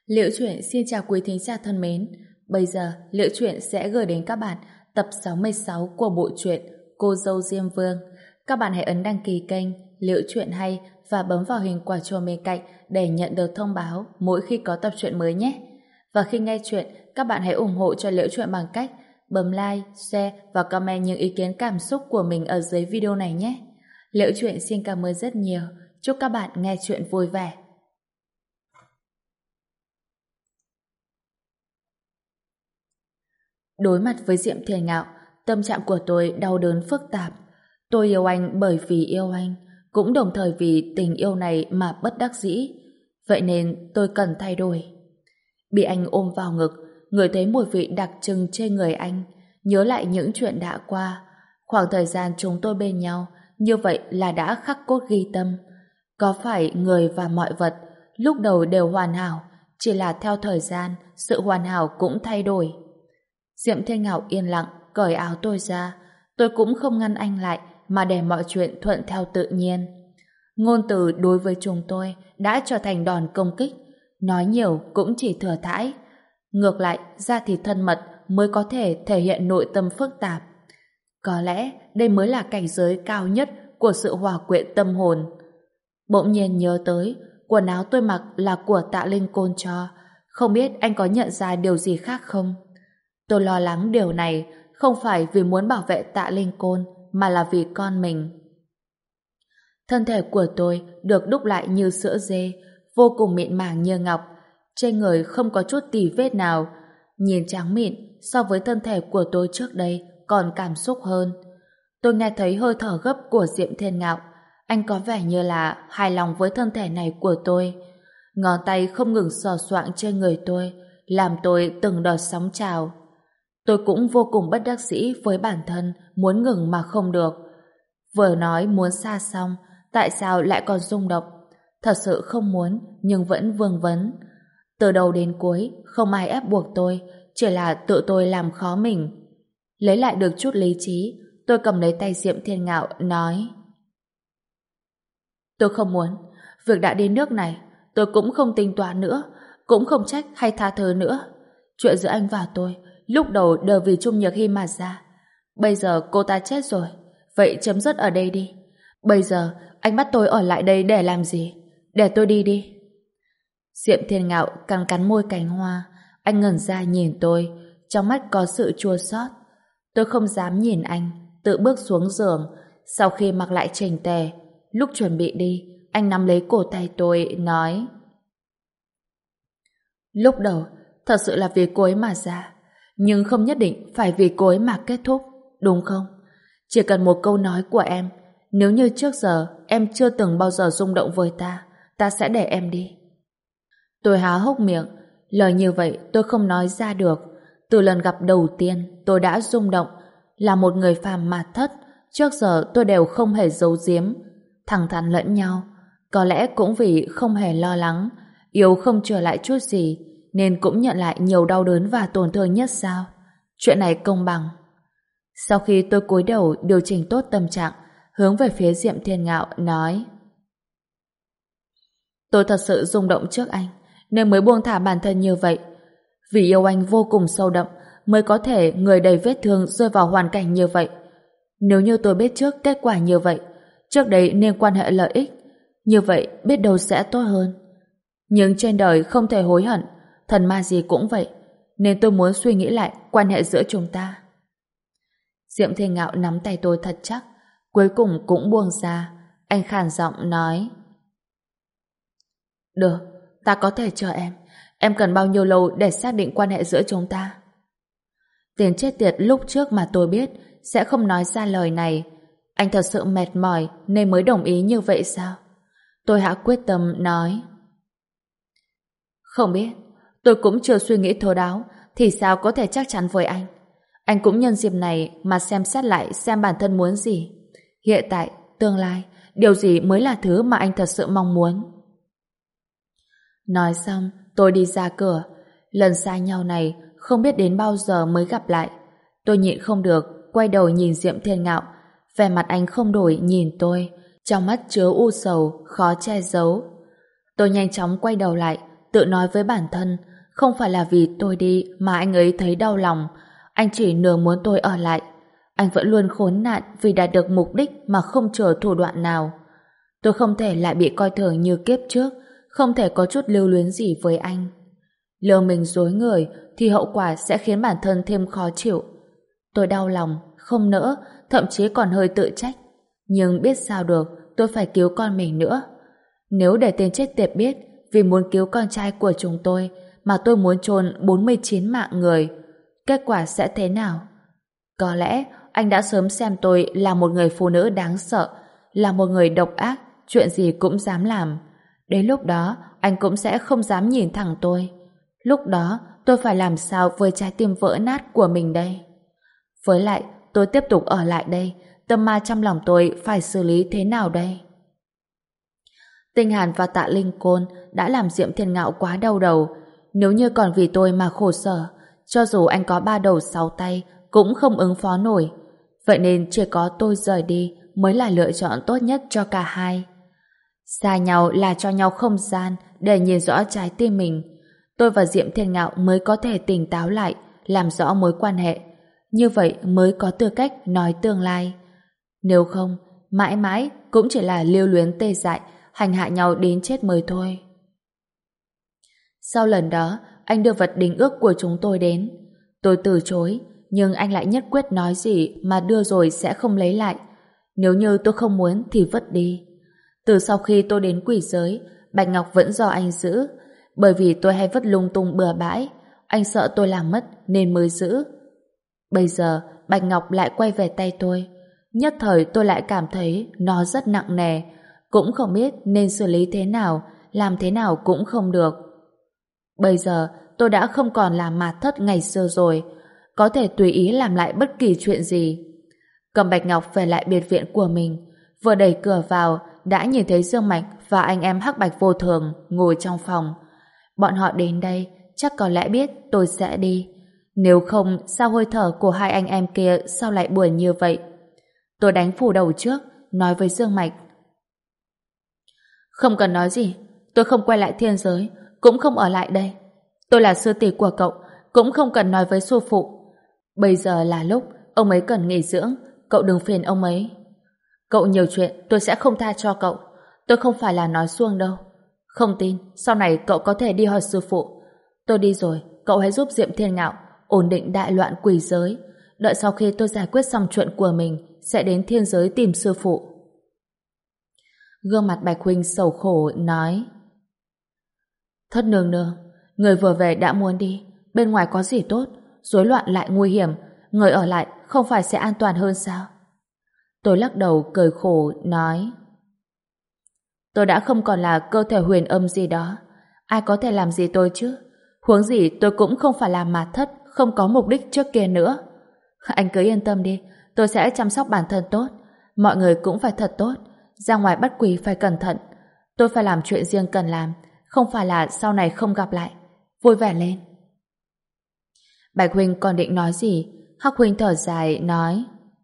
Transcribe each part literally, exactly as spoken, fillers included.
Liễu Chuyện xin chào quý thính giả thân mến. Bây giờ, Liễu Chuyện sẽ gửi đến các bạn tập sáu mươi sáu của bộ truyện Cô dâu Diêm Vương. Các bạn hãy ấn đăng ký kênh Liễu Chuyện Hay và bấm vào hình quả chuông bên cạnh để nhận được thông báo mỗi khi có tập truyện mới nhé. Và khi nghe chuyện, các bạn hãy ủng hộ cho Liễu Chuyện bằng cách bấm like, share và comment những ý kiến cảm xúc của mình ở dưới video này nhé. Liễu Chuyện xin cảm ơn rất nhiều. Chúc các bạn nghe chuyện vui vẻ. Đối mặt với Diệm Thiên Ngạo, tâm trạng của tôi đau đớn phức tạp. Tôi yêu anh bởi vì yêu anh, cũng đồng thời vì tình yêu này mà bất đắc dĩ. Vậy nên tôi cần thay đổi. Bị anh ôm vào ngực, ngửi thấy mùi vị đặc trưng trên người anh, nhớ lại những chuyện đã qua. Khoảng thời gian chúng tôi bên nhau, như vậy là đã khắc cốt ghi tâm. Có phải người và mọi vật lúc đầu đều hoàn hảo, chỉ là theo thời gian, sự hoàn hảo cũng thay đổi. Diệm Thiên Ngạo yên lặng cởi áo tôi ra. Tôi cũng không ngăn anh lại mà để mọi chuyện thuận theo tự nhiên. Ngôn từ đối với chúng tôi đã trở thành đòn công kích. Nói nhiều cũng chỉ thừa thãi. Ngược lại, da thịt thân mật mới có thể thể hiện nội tâm phức tạp. Có lẽ đây mới là cảnh giới cao nhất của sự hòa quyện tâm hồn. Bỗng nhiên nhớ tới quần áo tôi mặc là của Tạ Linh Côn cho. Không biết anh có nhận ra điều gì khác không? Tôi lo lắng điều này không phải vì muốn bảo vệ Tạ Linh Côn mà là vì con mình. Thân thể của tôi được đúc lại như sữa dê, vô cùng mịn màng như ngọc, trên người không có chút tì vết nào, nhìn trắng mịn so với thân thể của tôi trước đây còn cảm xúc hơn. Tôi nghe thấy hơi thở gấp của Diệm Thiên Ngạo, anh có vẻ như là hài lòng với thân thể này của tôi. Ngón tay không ngừng sờ soạng trên người tôi, làm tôi từng đợt sóng trào. Tôi cũng vô cùng bất đắc dĩ với bản thân, muốn ngừng mà không được. Vừa nói muốn xa xong, tại sao lại còn rung động? Thật sự không muốn, nhưng vẫn vương vấn. Từ đầu đến cuối, không ai ép buộc tôi, chỉ là tự tôi làm khó mình. Lấy lại được chút lý trí, tôi cầm lấy tay Diệm Thiên Ngạo, nói: Tôi không muốn, việc đã đến nước này, tôi cũng không tính toán nữa, cũng không trách hay tha thứ nữa. Chuyện giữa anh và tôi, lúc đầu đều vì Trung Nhược Hy mà ra. Bây giờ cô ta chết rồi, vậy chấm dứt ở đây đi. Bây giờ anh bắt tôi ở lại đây để làm gì? Để tôi đi đi. Diệm Thiên Ngạo cắn cắn môi cánh hoa. Anh ngẩn ra nhìn tôi, trong mắt có sự chua xót. Tôi không dám nhìn anh, tự bước xuống giường. Sau khi mặc lại chỉnh tề, lúc chuẩn bị đi, anh nắm lấy cổ tay tôi, nói: Lúc đầu thật sự là vì cô ấy mà ra, nhưng không nhất định phải vì cô ấy mà kết thúc, đúng không? Chỉ cần một câu nói của em, nếu như trước giờ em chưa từng bao giờ rung động với ta, ta sẽ để em đi. Tôi há hốc miệng, lời như vậy tôi không nói ra được. Từ lần gặp đầu tiên tôi đã rung động, là một người phàm mà thất, trước giờ tôi đều không hề giấu giếm, thẳng thắn lẫn nhau. Có lẽ cũng vì không hề lo lắng, yêu không trở lại chút gì, nên cũng nhận lại nhiều đau đớn và tổn thương nhất sao? Chuyện này công bằng. Sau khi tôi cúi đầu điều chỉnh tốt tâm trạng, hướng về phía Diệm Thiên Ngạo, nói: Tôi thật sự rung động trước anh, nên mới buông thả bản thân như vậy. Vì yêu anh vô cùng sâu đậm, mới có thể người đầy vết thương rơi vào hoàn cảnh như vậy. Nếu như tôi biết trước kết quả như vậy, trước đấy nên quan hệ lợi ích, như vậy biết đâu sẽ tốt hơn. Nhưng trên đời không thể hối hận, thần ma gì cũng vậy, nên tôi muốn suy nghĩ lại quan hệ giữa chúng ta. Diệm Thiên Ngạo nắm tay tôi thật chắc, cuối cùng cũng buông ra. Anh khàn giọng nói: Được, ta có thể chờ em. Em cần bao nhiêu lâu để xác định quan hệ giữa chúng ta? Tiền chết tiệt lúc trước mà tôi biết sẽ không nói ra lời này. Anh thật sự mệt mỏi nên mới đồng ý như vậy sao? Tôi hạ quyết tâm nói: Không biết, tôi cũng chưa suy nghĩ thấu đáo, thì sao có thể chắc chắn với anh. Anh cũng nhân dịp này mà xem xét lại xem bản thân muốn gì. Hiện tại, tương lai, điều gì mới là thứ mà anh thật sự mong muốn. Nói xong, tôi đi ra cửa. Lần xa nhau này không biết đến bao giờ mới gặp lại. Tôi nhịn không được, quay đầu nhìn Diệm Thiên Ngạo. Vẻ mặt anh không đổi nhìn tôi, trong mắt chứa u sầu, khó che giấu. Tôi nhanh chóng quay đầu lại, tự nói với bản thân, không phải là vì tôi đi mà anh ấy thấy đau lòng, anh chỉ nửa muốn tôi ở lại. Anh vẫn luôn khốn nạn vì đạt được mục đích mà không chờ thủ đoạn nào. Tôi không thể lại bị coi thường như kiếp trước, không thể có chút lưu luyến gì với anh. Lỡ mình dối người thì hậu quả sẽ khiến bản thân thêm khó chịu. Tôi đau lòng, không nỡ, thậm chí còn hơi tự trách. Nhưng biết sao được, tôi phải cứu con mình nữa. Nếu để tên chết tiệt biết vì muốn cứu con trai của chúng tôi mà tôi muốn chôn bốn mươi chín mạng người, kết quả sẽ thế nào? Có lẽ anh đã sớm xem tôi là một người phụ nữ đáng sợ, là một người độc ác, chuyện gì cũng dám làm. Đến lúc đó, anh cũng sẽ không dám nhìn thẳng tôi. Lúc đó, tôi phải làm sao với trái tim vỡ nát của mình đây? Với lại, tôi tiếp tục ở lại đây, tâm ma trong lòng tôi phải xử lý thế nào đây? Tinh Hàn và Tạ Linh Côn đã làm Diệm Thiên Ngạo quá đau đầu. Nếu như còn vì tôi mà khổ sở, cho dù anh có ba đầu sáu tay, cũng không ứng phó nổi. Vậy nên chỉ có tôi rời đi mới là lựa chọn tốt nhất cho cả hai. Xa nhau là cho nhau không gian để nhìn rõ trái tim mình. Tôi và Diệm Thiên Ngạo mới có thể tỉnh táo lại, làm rõ mối quan hệ. Như vậy mới có tư cách nói tương lai. Nếu không, mãi mãi cũng chỉ là lưu luyến tê dại, hành hạ nhau đến chết mới thôi. Sau lần đó, anh đưa vật đính ước của chúng tôi đến. Tôi từ chối, nhưng anh lại nhất quyết nói gì mà đưa rồi sẽ không lấy lại. Nếu như tôi không muốn thì vứt đi. Từ sau khi tôi đến quỷ giới, Bạch Ngọc vẫn do anh giữ. Bởi vì tôi hay vứt lung tung bừa bãi, anh sợ tôi làm mất nên mới giữ. Bây giờ, Bạch Ngọc lại quay về tay tôi. Nhất thời tôi lại cảm thấy nó rất nặng nề, cũng không biết nên xử lý thế nào, làm thế nào cũng không được. Bây giờ tôi đã không còn là Mạt Thất ngày xưa rồi, có thể tùy ý làm lại bất kỳ chuyện gì. Cầm Bạch Ngọc về lại biệt viện của mình, vừa đẩy cửa vào đã nhìn thấy Dương Mạch và anh em Hắc Bạch Vô Thường ngồi trong phòng. Bọn họ đến đây chắc có lẽ biết tôi sẽ đi. Nếu không, sao hơi thở của hai anh em kia sao lại buồn như vậy? Tôi đánh phủ đầu trước, nói với Dương Mạch. Không cần nói gì, tôi không quay lại thiên giới, cũng không ở lại đây. Tôi là sư tỷ của cậu, cũng không cần nói với sư phụ. Bây giờ là lúc ông ấy cần nghỉ dưỡng, cậu đừng phiền ông ấy. Cậu nhiều chuyện tôi sẽ không tha cho cậu. Tôi không phải là nói suông đâu. Không tin, sau này cậu có thể đi hỏi sư phụ. Tôi đi rồi, cậu hãy giúp Diệm Thiên Ngạo ổn định đại loạn quỷ giới. Đợi sau khi tôi giải quyết xong chuyện của mình, sẽ đến thiên giới tìm sư phụ. Gương mặt Bạch Huynh sầu khổ nói: Thất nương nương, người vừa về đã muốn đi, bên ngoài có gì tốt, rối loạn lại nguy hiểm, người ở lại không phải sẽ an toàn hơn sao? Tôi lắc đầu cười khổ nói: Tôi đã không còn là cơ thể huyền âm gì đó, ai có thể làm gì tôi chứ? Huống gì tôi cũng không phải là Mạt Thất, không có mục đích trước kia nữa. Anh cứ yên tâm đi, tôi sẽ chăm sóc bản thân tốt, mọi người cũng phải thật tốt, ra ngoài bắt quỷ phải cẩn thận. Tôi phải làm chuyện riêng cần làm, không phải là sau này không gặp lại. Vui vẻ lên. Bạch Huynh còn định nói gì, Hắc Huynh thở dài nói: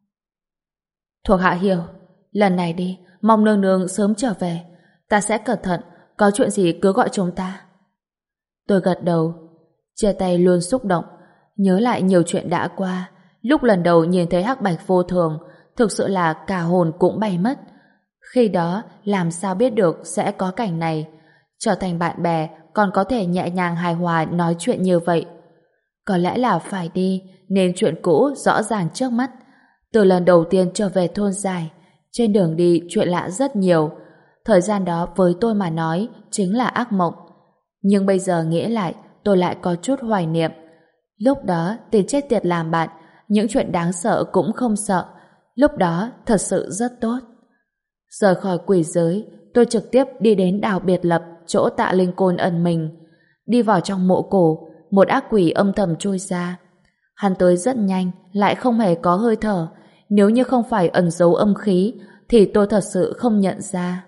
Thuộc hạ hiểu, lần này đi, mong nương nương sớm trở về, ta sẽ cẩn thận, có chuyện gì cứ gọi chúng ta. Tôi gật đầu, chia tay luôn xúc động, nhớ lại nhiều chuyện đã qua. Lúc lần đầu nhìn thấy Hắc Bạch Vô Thường, thực sự là cả hồn cũng bay mất. Khi đó làm sao biết được sẽ có cảnh này, trở thành bạn bè còn có thể nhẹ nhàng hài hòa nói chuyện như vậy. Có lẽ là phải đi nên chuyện cũ rõ ràng trước mắt. Từ lần đầu tiên trở về thôn dài, trên đường đi chuyện lạ rất nhiều. Thời gian đó với tôi mà nói chính là ác mộng. Nhưng bây giờ nghĩ lại, tôi lại có chút hoài niệm. Lúc đó tên chết tiệt làm bạn, những chuyện đáng sợ cũng không sợ. Lúc đó thật sự rất tốt. Rời khỏi quỷ giới, tôi trực tiếp đi đến đảo biệt lập, chỗ Tạ Linh Côn ẩn mình. Đi vào trong mộ cổ, một ác quỷ âm thầm trôi ra. Hắn tới rất nhanh, lại không hề có hơi thở. Nếu như không phải ẩn giấu âm khí, thì tôi thật sự không nhận ra.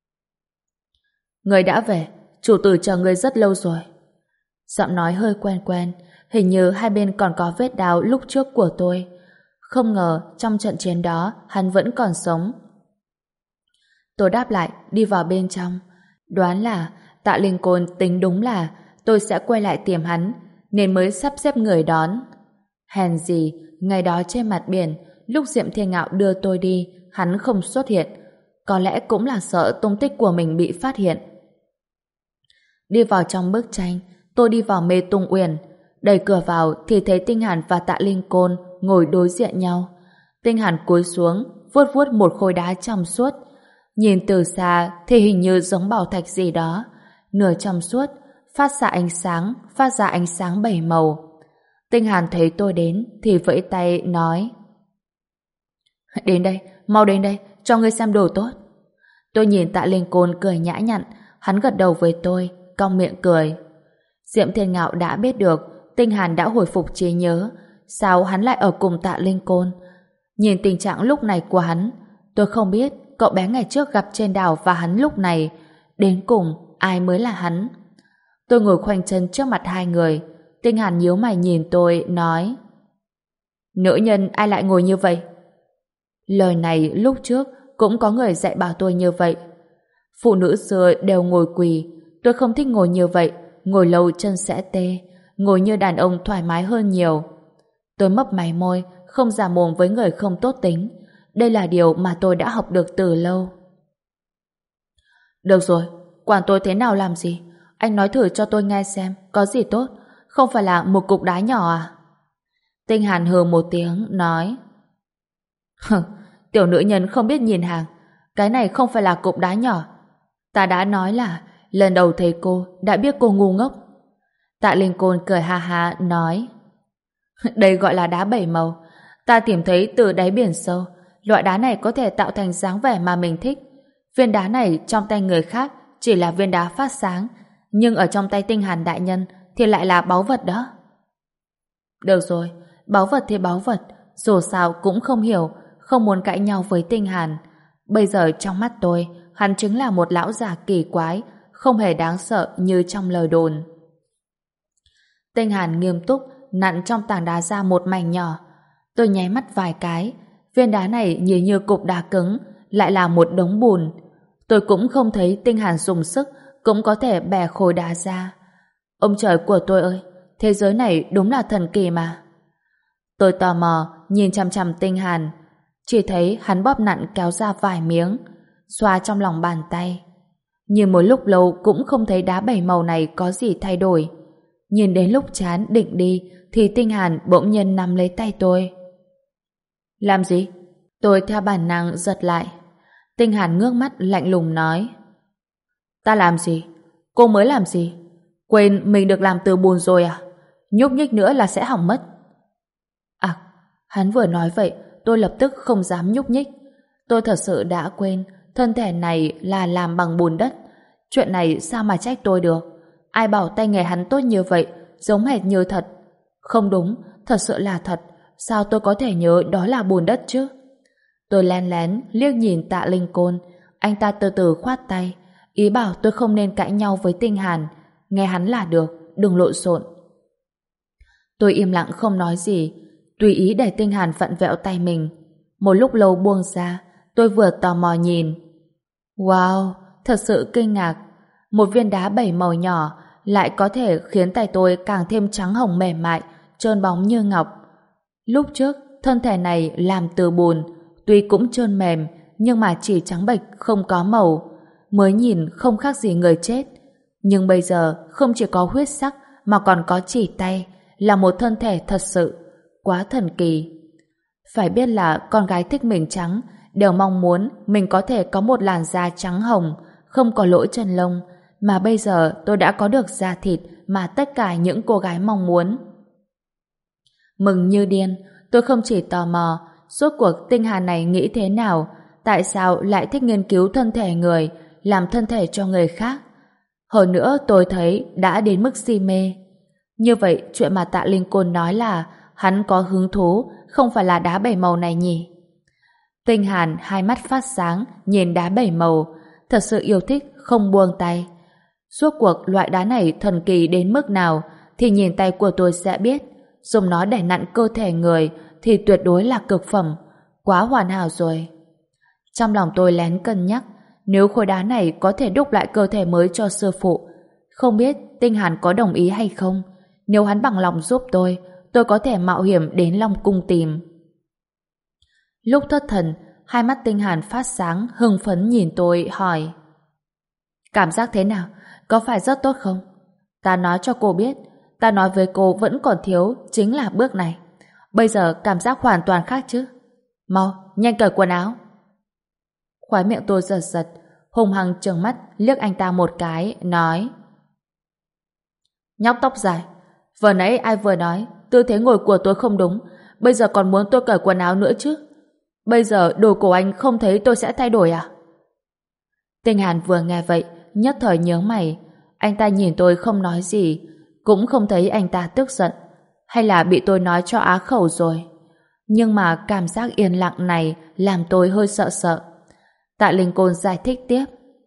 Người đã về, chủ tử chờ người rất lâu rồi. Giọng nói hơi quen quen, hình như hai bên còn có vết đao lúc trước của tôi. Không ngờ trong trận chiến đó hắn vẫn còn sống. Tôi đáp lại, đi vào bên trong. Đoán là Tạ Linh Côn tính đúng là tôi sẽ quay lại tìm hắn, nên mới sắp xếp người đón. Hèn gì, ngày đó trên mặt biển, lúc Diệm Thiên Ngạo đưa tôi đi, hắn không xuất hiện. Có lẽ cũng là sợ tung tích của mình bị phát hiện. Đi vào trong bức tranh, tôi đi vào Mê Tung Uyển. Đẩy cửa vào thì thấy Tinh Hàn và Tạ Linh Côn ngồi đối diện nhau. Tinh Hàn cúi xuống, vuốt vuốt một khối đá trong suốt. Nhìn từ xa thì hình như giống bảo thạch gì đó. Nửa trong suốt, phát ra ánh sáng, phát ra ánh sáng bảy màu. Tinh Hàn thấy tôi đến thì vẫy tay nói: Đến đây, mau đến đây, cho ngươi xem đồ tốt. Tôi nhìn Tạ Linh Côn cười nhã nhặn, hắn gật đầu với tôi, cong miệng cười. Diệm Thiên Ngạo đã biết được Tinh Hàn đã hồi phục trí nhớ, sao hắn lại ở cùng Tạ Linh Côn? Nhìn tình trạng lúc này của hắn, tôi không biết cậu bé ngày trước gặp trên đảo và hắn lúc này, đến cùng ai mới là hắn? Tôi ngồi khoanh chân trước mặt hai người. Tinh Hàn nhíu mày nhìn tôi, nói: Nữ nhân ai lại ngồi như vậy? Lời này lúc trước cũng có người dạy bảo tôi như vậy. Phụ nữ xưa đều ngồi quỳ, tôi không thích ngồi như vậy, ngồi lâu chân sẽ tê, ngồi như đàn ông thoải mái hơn nhiều. Tôi mấp máy môi, không giả mồm với người không tốt tính. Đây là điều mà tôi đã học được từ lâu. Được rồi, quản tôi thế nào làm gì? Anh nói thử cho tôi nghe xem, có gì tốt? Không phải là một cục đá nhỏ à? Tinh Hàn hừ một tiếng, nói: Tiểu nữ nhân không biết nhìn hàng. Cái này không phải là cục đá nhỏ. Ta đã nói là lần đầu thấy cô đã biết cô ngu ngốc. Tạ Linh Côn cười ha ha, nói: Đây gọi là đá bảy màu. Ta tìm thấy từ đáy biển sâu. Loại đá này có thể tạo thành dáng vẻ mà mình thích. Viên đá này trong tay người khác chỉ là viên đá phát sáng, nhưng ở trong tay Tinh Hàn đại nhân thì lại là báu vật đó. Được rồi, báu vật thì báu vật, dù sao cũng không hiểu, không muốn cãi nhau với Tinh Hàn. Bây giờ trong mắt tôi, hắn chính là một lão già kỳ quái, không hề đáng sợ như trong lời đồn. Tinh Hàn nghiêm túc nặn trong tảng đá ra một mảnh nhỏ. Tôi nháy mắt vài cái, viên đá này nhìn như cục đá cứng, lại là một đống bùn. Tôi cũng không thấy Tinh Hàn dùng sức cũng có thể bẻ khối đá ra. Ông trời của tôi ơi, thế giới này đúng là thần kỳ mà. Tôi tò mò nhìn chằm chằm Tinh Hàn, chỉ thấy hắn bóp nặn kéo ra vài miếng, xoa trong lòng bàn tay. Nhìn một lúc lâu cũng không thấy đá bảy màu này có gì thay đổi. Nhìn đến lúc chán định đi thì Tinh Hàn bỗng nhiên nắm lấy tay tôi. Làm gì? Tôi theo bản năng giật lại. Tinh Hàn ngước mắt lạnh lùng nói: Ta làm gì? Cô mới làm gì? Quên mình được làm từ bùn rồi à? Nhúc nhích nữa là sẽ hỏng mất. À, hắn vừa nói vậy, tôi lập tức không dám nhúc nhích. Tôi thật sự đã quên thân thể này là làm bằng bùn đất. Chuyện này sao mà trách tôi được? Ai bảo tay nghề hắn tốt như vậy, giống hệt như thật. Không đúng, thật sự là thật. Sao tôi có thể nhớ đó là bùn đất chứ? Tôi lén lén liếc nhìn Tạ Linh Côn. Anh ta từ từ khoát tay, ý bảo tôi không nên cãi nhau với Tinh Hàn. Nghe hắn là được, đừng lộn xộn. Tôi im lặng không nói gì, tùy ý để Tinh Hàn vặn vẹo tay mình. Một lúc lâu buông ra, tôi vừa tò mò nhìn. Wow, thật sự kinh ngạc. Một viên đá bảy màu nhỏ lại có thể khiến tay tôi càng thêm trắng hồng mềm mại, trơn bóng như ngọc. Lúc trước, thân thể này làm từ bùn, tuy cũng trơn mềm, nhưng mà chỉ trắng bệch, không có màu. Mới nhìn không khác gì người chết. Nhưng bây giờ, không chỉ có huyết sắc, mà còn có chỉ tay, là một thân thể thật sự. Quá thần kỳ. Phải biết là con gái thích mình trắng, đều mong muốn mình có thể có một làn da trắng hồng, không có lỗ chân lông, mà bây giờ tôi đã có được da thịt mà tất cả những cô gái mong muốn. Mừng như điên, tôi không chỉ tò mò, suốt cuộc Tinh Hàn này nghĩ thế nào, tại sao lại thích nghiên cứu thân thể người, làm thân thể cho người khác. Hơn nữa tôi thấy đã đến mức si mê. Như vậy chuyện mà Tạ Linh Côn nói là hắn có hứng thú, không phải là đá bảy màu này nhỉ? Tinh Hàn hai mắt phát sáng, nhìn đá bảy màu, thật sự yêu thích, không buông tay. Suốt cuộc loại đá này thần kỳ đến mức nào thì nhìn tay của tôi sẽ biết. Dùng nó để nặn cơ thể người thì tuyệt đối là cực phẩm, quá hoàn hảo rồi. Trong lòng tôi lén cân nhắc, nếu khối đá này có thể đúc lại cơ thể mới cho sư phụ Không biết Tinh Hàn có đồng ý hay không? Nếu hắn bằng lòng giúp tôi, tôi có thể mạo hiểm đến Long Cung tìm. Lúc thất thần, hai mắt Tinh Hàn phát sáng, hưng phấn nhìn tôi, hỏi: cảm giác thế nào? Có phải rất tốt không? Ta nói cho cô biết, ta nói với cô vẫn còn thiếu, chính là bước này. Bây giờ cảm giác hoàn toàn khác chứ. Mau, nhanh cởi quần áo. Khóe miệng tôi giật giật, hung hăng trừng mắt liếc anh ta một cái, nói: nhóc tóc dài, vừa nãy ai vừa nói tư thế ngồi của tôi không đúng, bây giờ còn muốn tôi cởi quần áo nữa chứ? Bây giờ đồ của anh không thấy tôi sẽ thay đổi à? Tinh Hàn vừa nghe vậy, nhất thời nhướng mày. Anh ta nhìn tôi không nói gì, cũng không thấy anh ta tức giận, hay là bị tôi nói cho á khẩu rồi. Nhưng mà cảm giác yên lặng này làm tôi hơi sợ sợ. Tạ Linh Côn giải thích tiếp: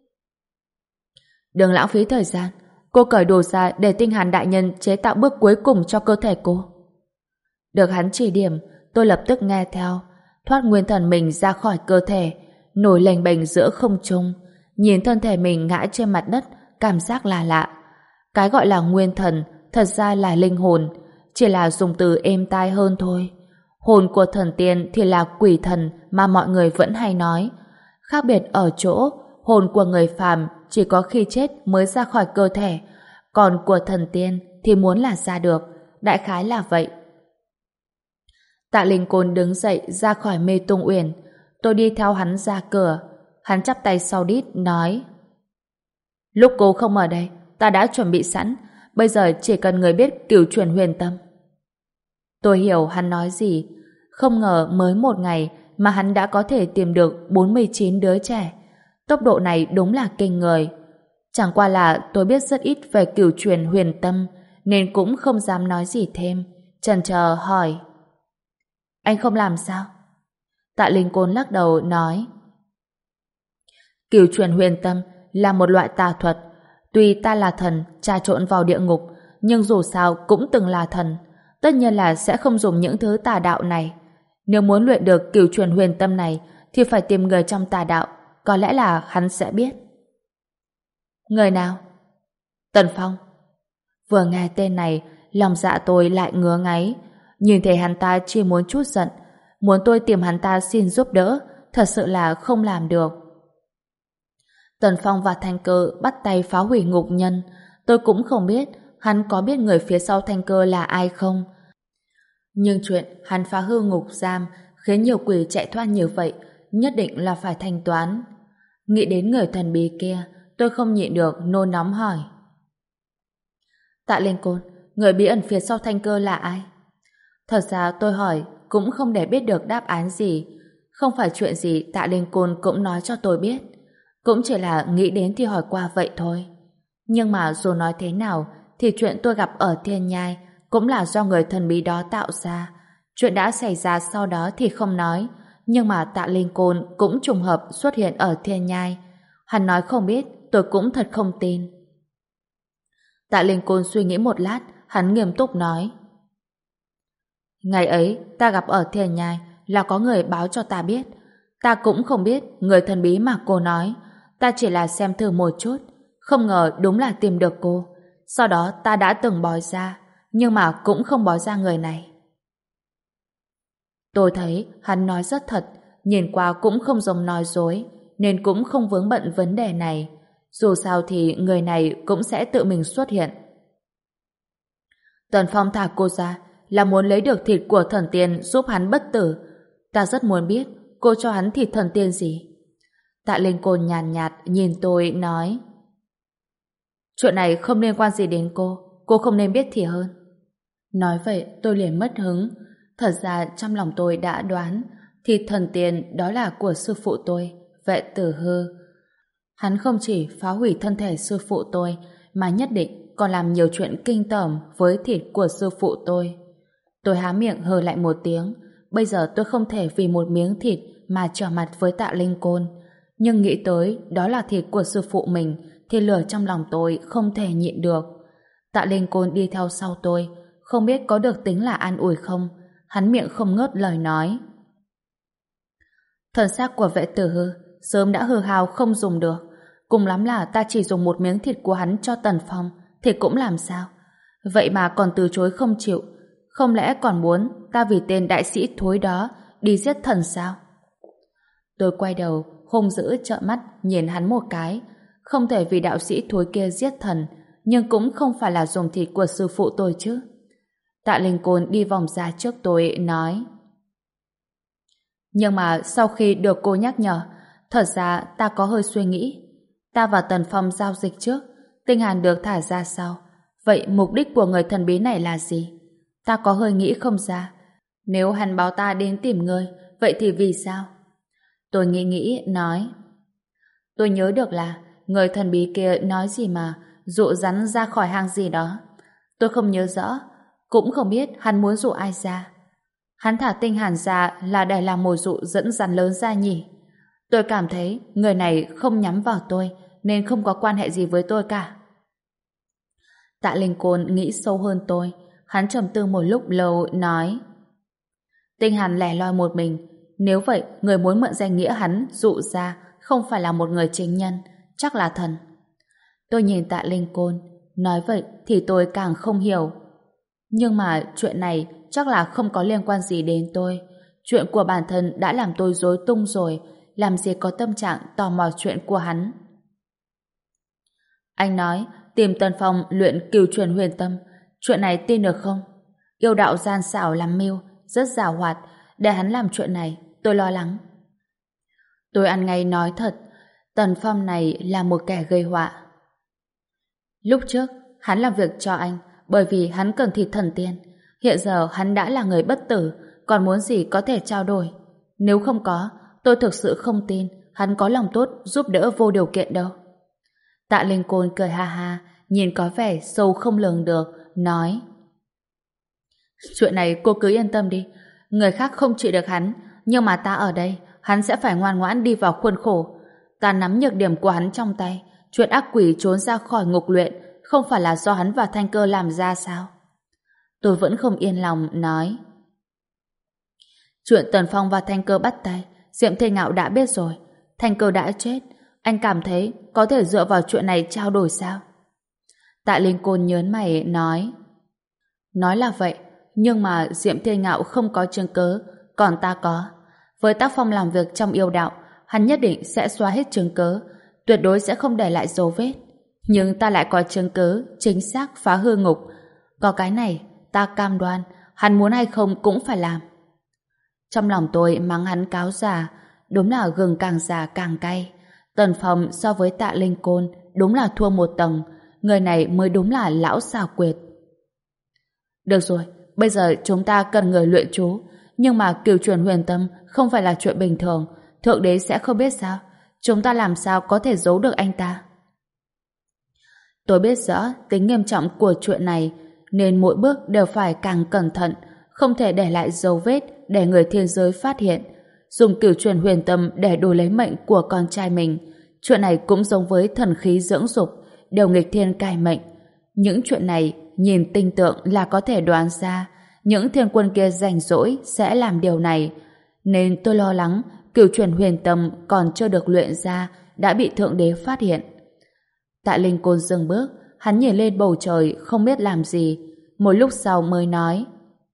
đừng lãng phí thời gian, cô cởi đồ ra để Tinh Hàn đại nhân chế tạo bước cuối cùng cho cơ thể cô. Được hắn chỉ điểm, tôi lập tức nghe theo, thoát nguyên thần mình ra khỏi cơ thể, nổi lềnh bềnh giữa không trung, nhìn thân thể mình ngã trên mặt đất, cảm giác là lạ. Cái gọi là nguyên thần thật ra là linh hồn, chỉ là dùng từ êm tai hơn thôi. Hồn của thần tiên thì là quỷ thần mà mọi người vẫn hay nói. Khác biệt ở chỗ, hồn của người phàm chỉ có khi chết mới ra khỏi cơ thể, còn của thần tiên thì muốn là ra được, đại khái là vậy. Tạ Linh Côn đứng dậy ra khỏi Mê Tung Uyển, tôi đi theo hắn ra cửa. Hắn chắp tay sau đít nói: lúc cô không ở đây, ta đã chuẩn bị sẵn, bây giờ chỉ cần người biết cửu truyền huyền tâm. Tôi hiểu hắn nói gì, không ngờ mới một ngày mà hắn đã có thể tìm được bốn mươi chín đứa trẻ. Tốc độ này đúng là kinh người. Chẳng qua là tôi biết rất ít về cửu truyền huyền tâm, nên cũng không dám nói gì thêm, chần chờ hỏi: anh không làm sao? Tạ Linh Côn lắc đầu nói: cửu truyền huyền tâm là một loại tà thuật. Tuy ta là thần trà trộn vào địa ngục, nhưng dù sao cũng từng là thần, tất nhiên là sẽ không dùng những thứ tà đạo này. Nếu muốn luyện được cửu truyền huyền tâm này thì phải tìm người trong tà đạo, có lẽ là hắn sẽ biết. Người nào? Tần Phong. Vừa nghe tên này, lòng dạ tôi lại ngứa ngáy. Nhìn thấy hắn ta chỉ muốn chút giận, muốn tôi tìm hắn ta xin giúp đỡ, thật sự là không làm được. Tần Phong và Thanh Cơ bắt tay phá hủy ngục nhân. Tôi cũng không biết hắn có biết người phía sau Thanh Cơ là ai không. Nhưng chuyện hắn phá hư ngục giam khiến nhiều quỷ chạy thoát như vậy, nhất định là phải thanh toán. Nghĩ đến người thần bí kia, tôi không nhịn được nôn nóng hỏi: Tạ Linh Côn, người bí ẩn phía sau Thanh Cơ là ai? Thật ra tôi hỏi cũng không để biết được đáp án gì. Không phải chuyện gì Tạ Linh Côn cũng nói cho tôi biết, cũng chỉ là nghĩ đến thì hỏi qua vậy thôi. Nhưng mà dù nói thế nào thì chuyện tôi gặp ở Thiên Nhai cũng là do người thần bí đó tạo ra. Chuyện đã xảy ra sau đó thì không nói, nhưng mà Tạ Linh Côn cũng trùng hợp xuất hiện ở Thiên Nhai. Hắn nói không biết, tôi cũng thật không tin. Tạ Linh Côn suy nghĩ một lát, hắn nghiêm túc nói: ngày ấy ta gặp ở Thiên Nhai là có người báo cho ta biết. Ta cũng không biết người thần bí mà cô nói, ta chỉ là xem thử một chút, không ngờ đúng là tìm được cô. Sau đó ta đã từng bói ra, nhưng mà cũng không bói ra người này. Tôi thấy hắn nói rất thật, nhìn qua cũng không giống nói dối, nên cũng không vướng bận vấn đề này. Dù sao thì người này cũng sẽ tự mình xuất hiện. Tần Phong thả cô ra là muốn lấy được thịt của thần tiên giúp hắn bất tử. Ta rất muốn biết cô cho hắn thịt thần tiên gì. Tạ Linh Côn nhàn nhạt, nhạt nhìn tôi nói: chuyện này không liên quan gì đến cô, cô không nên biết thì hơn. Nói vậy tôi liền mất hứng. Thật ra trong lòng tôi đã đoán thịt thần tiên đó là của sư phụ tôi, Vệ Tử Hư. Hắn không chỉ phá hủy thân thể sư phụ tôi mà nhất định còn làm nhiều chuyện kinh tởm với thịt của sư phụ tôi. Tôi há miệng hừ lại một tiếng. Bây giờ tôi không thể vì một miếng thịt mà trở mặt với Tạ Linh Côn, nhưng nghĩ tới đó là thịt của sư phụ mình thì lửa trong lòng tôi không thể nhịn được. Tạ Linh Côn đi theo sau tôi, không biết có được tính là an ủi không. Hắn miệng không ngớt lời nói: thần xác của Vệ Tử Hư sớm đã hư hao không dùng được, cùng lắm là ta chỉ dùng một miếng thịt của hắn cho Tần Phong, thì cũng làm sao? Vậy mà còn từ chối không chịu. Không lẽ còn muốn ta vì tên đại sĩ thối đó đi giết thần sao? Tôi quay đầu, hung dữ trợn mắt nhìn hắn một cái. Không thể vì đạo sĩ thối kia giết thần, nhưng cũng không phải là dùng thịt của sư phụ tôi chứ. Tạ Linh Côn đi vòng ra trước tôi, nói: Nhưng mà sau khi được cô nhắc nhở, thật ra ta có hơi suy nghĩ. Ta và Tần Phong giao dịch trước, Tinh Hàn được thả ra sau. Vậy mục đích của người thần bí này là gì? Ta có hơi nghĩ không ra. Nếu hắn báo ta đến tìm ngươi, vậy thì vì sao? Tôi nghĩ nghĩ, nói: Tôi nhớ được là người thần bí kia nói gì mà dụ rắn ra khỏi hang gì đó. Tôi không nhớ rõ, cũng không biết hắn muốn dụ ai ra. Hắn thả Tinh Hàn ra là để làm mồi dụ dẫn rắn lớn ra nhỉ? Tôi cảm thấy người này không nhắm vào tôi, nên không có quan hệ gì với tôi cả. Tạ Linh Côn nghĩ sâu hơn tôi. Hắn trầm tư một lúc lâu, nói: Tinh Hàn lẻ loi một mình. Nếu vậy, người muốn mượn danh nghĩa hắn dụ ra không phải là một người chính nhân, chắc là thần. Tôi nhìn Tạ Linh Côn. Nói vậy thì tôi càng không hiểu. Nhưng mà chuyện này chắc là không có liên quan gì đến tôi. Chuyện của bản thân đã làm tôi rối tung rồi, làm gì có tâm trạng tò mò chuyện của hắn. Anh nói tìm Tần Phong luyện cửu truyền huyền tâm. Chuyện này tin được không? Yêu đạo gian xảo lắm mưu, rất giàu hoạt. Để hắn làm chuyện này, tôi lo lắng. Tôi ăn ngay nói thật, Tần Phong này là một kẻ gây họa. Lúc trước, hắn làm việc cho anh bởi vì hắn cần thịt thần tiên. Hiện giờ hắn đã là người bất tử, còn muốn gì có thể trao đổi. Nếu không có, tôi thực sự không tin hắn có lòng tốt giúp đỡ vô điều kiện đâu. Tạ Linh Côn cười ha ha, nhìn có vẻ sâu không lường được, nói: Chuyện này cô cứ yên tâm đi. Người khác không trị được hắn, nhưng mà ta ở đây, hắn sẽ phải ngoan ngoãn đi vào khuôn khổ. Ta nắm nhược điểm của hắn trong tay. Chuyện ác quỷ trốn ra khỏi ngục luyện không phải là do hắn và Thanh Cơ làm ra sao? Tôi vẫn không yên lòng, nói: Chuyện Tần Phong và Thanh Cơ bắt tay, Diệm Thiên Ngạo đã biết rồi. Thanh Cơ đã chết, anh cảm thấy có thể dựa vào chuyện này trao đổi sao? Tạ Linh Côn nhớn mày, nói: Nói là vậy, nhưng mà Diệm Thiên Ngạo không có chứng cớ, còn ta có. Với tác phong làm việc trong yêu đạo, hắn nhất định sẽ xóa hết chứng cớ, tuyệt đối sẽ không để lại dấu vết. Nhưng ta lại có chứng cớ chính xác phá hư ngục. Có cái này, ta cam đoan, hắn muốn hay không cũng phải làm. Trong lòng tôi mắng hắn cáo già, đúng là gừng càng già càng cay. Tần Phong so với Tạ Linh Côn đúng là thua một tầng, người này mới đúng là lão xảo quyệt. Được rồi, bây giờ chúng ta cần người luyện chú, nhưng mà cửu truyền huyền tâm không phải là chuyện bình thường, thượng đế sẽ không biết sao? Chúng ta làm sao có thể giấu được anh ta? Tôi biết rõ tính nghiêm trọng của chuyện này, nên mỗi bước đều phải càng cẩn thận, không thể để lại dấu vết để người thiên giới phát hiện. Dùng cửu truyền huyền tâm để đổi lấy mệnh của con trai mình. Chuyện này cũng giống với thần khí dưỡng dục, đều nghịch thiên cai mệnh. Những chuyện này nhìn tinh tượng là có thể đoán ra những thiên quân kia rảnh rỗi sẽ làm điều này, nên tôi lo lắng cửu truyền huyền tâm còn chưa được luyện ra đã bị thượng đế phát hiện. Tạ Linh Côn dừng bước, hắn nhìn lên bầu trời không biết làm gì, một lúc sau mới nói: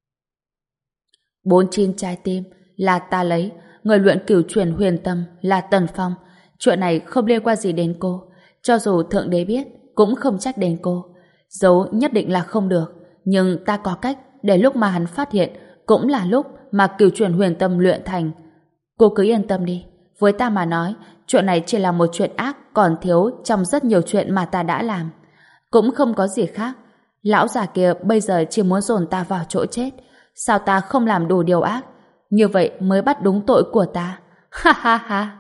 Bốn chim trái tim là ta lấy, người luyện cửu truyền huyền tâm là Tần Phong. Chuyện này không liên quan gì đến cô, cho dù thượng đế biết cũng không trách đến cô. Giấu nhất định là không được, nhưng ta có cách để lúc mà hắn phát hiện cũng là lúc mà cửu truyền huyền tâm luyện thành. Cô cứ yên tâm đi, với ta mà nói, chuyện này chỉ là một chuyện ác còn thiếu trong rất nhiều chuyện mà ta đã làm. Cũng không có gì khác. Lão già kia bây giờ chỉ muốn dồn ta vào chỗ chết. Sao ta không làm đủ điều ác? Như vậy mới bắt đúng tội của ta. Ha ha ha.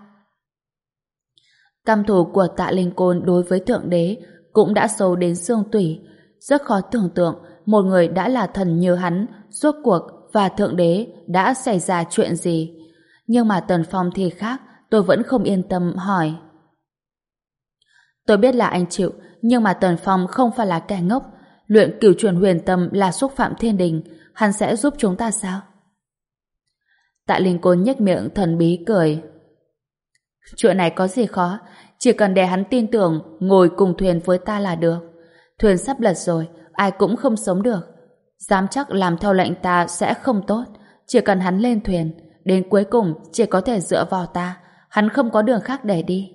Căm thù của Tạ Linh Côn đối với thượng đế cũng đã sâu đến xương tủy. Rất khó tưởng tượng một người đã là thần như hắn, rốt cuộc và thượng đế đã xảy ra chuyện gì. Nhưng mà Tần Phong thì khác, tôi vẫn không yên tâm hỏi. Tôi biết là anh chịu, nhưng mà Tần Phong không phải là kẻ ngốc. Luyện cửu truyền huyền tâm là xúc phạm thiên đình, hắn sẽ giúp chúng ta sao? Tạ Linh Côn nhếch miệng thần bí cười. Chuyện này có gì khó, chỉ cần để hắn tin tưởng ngồi cùng thuyền với ta là được. Thuyền sắp lật rồi, ai cũng không sống được. Dám chắc làm theo lệnh ta sẽ không tốt. Chỉ cần hắn lên thuyền, đến cuối cùng chỉ có thể dựa vào ta. Hắn không có đường khác để đi.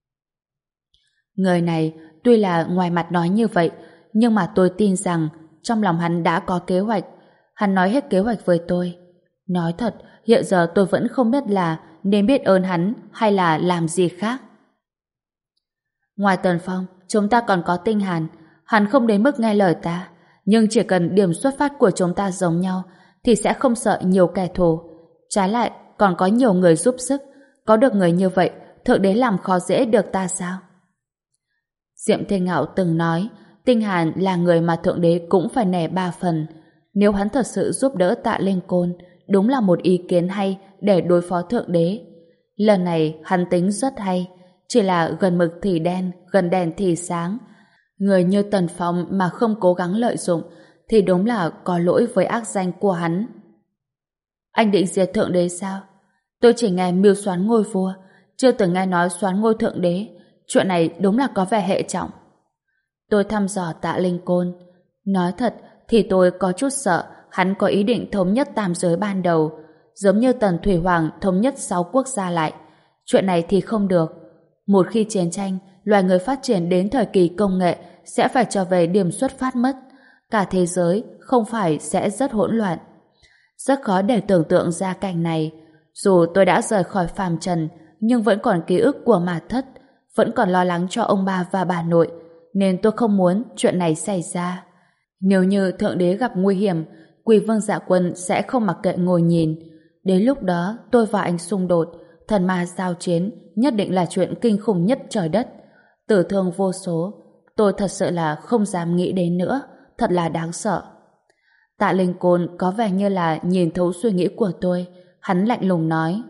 Người này tuy là ngoài mặt nói như vậy, nhưng mà tôi tin rằng trong lòng hắn đã có kế hoạch. Hắn nói hết kế hoạch với tôi. Nói thật, hiện giờ tôi vẫn không biết là nên biết ơn hắn hay là làm gì khác. Ngoài Tần Phong, chúng ta còn có Tinh Hàn. Hắn không đến mức nghe lời ta, nhưng chỉ cần điểm xuất phát của chúng ta giống nhau thì sẽ không sợ nhiều kẻ thù. Trái lại, còn có nhiều người giúp sức. Có được người như vậy, Thượng Đế làm khó dễ được ta sao? Diệm Thiên Ngạo từng nói Tinh Hàn là người mà Thượng Đế cũng phải nể ba phần. Nếu hắn thật sự giúp đỡ Tạ Linh Côn, đúng là một ý kiến hay để đối phó Thượng Đế. Lần này hắn tính rất hay, chỉ là gần mực thì đen, gần đèn thì sáng. Người như Tần Phong mà không cố gắng lợi dụng thì đúng là có lỗi với ác danh của hắn. Anh định diệt Thượng Đế sao? Tôi chỉ nghe mưu soán ngôi vua, chưa từng nghe nói soán ngôi Thượng Đế. Chuyện này đúng là có vẻ hệ trọng. Tôi thăm dò Tạ Linh Côn. Nói thật thì tôi có chút sợ hắn có ý định thống nhất tam giới ban đầu, giống như Tần Thủy Hoàng thống nhất sáu quốc gia lại. Chuyện này thì không được. Một khi chiến tranh, loài người phát triển đến thời kỳ công nghệ sẽ phải trở về điểm xuất phát mất. Cả thế giới không phải sẽ rất hỗn loạn. Rất khó để tưởng tượng ra cảnh này. Dù tôi đã rời khỏi phàm trần, nhưng vẫn còn ký ức của Mạt Thất, vẫn còn lo lắng cho ông bà và bà nội, nên tôi không muốn chuyện này xảy ra. Nếu như Thượng Đế gặp nguy hiểm, Quỷ Vương Dạ Quân sẽ không mặc kệ ngồi nhìn. Đến lúc đó tôi và anh xung đột, thần ma giao chiến nhất định là chuyện kinh khủng nhất trời đất. Tử thương vô số. Tôi thật sự là không dám nghĩ đến nữa. Thật là đáng sợ. Tạ Linh Côn có vẻ như là nhìn thấu suy nghĩ của tôi. Hắn lạnh lùng nói: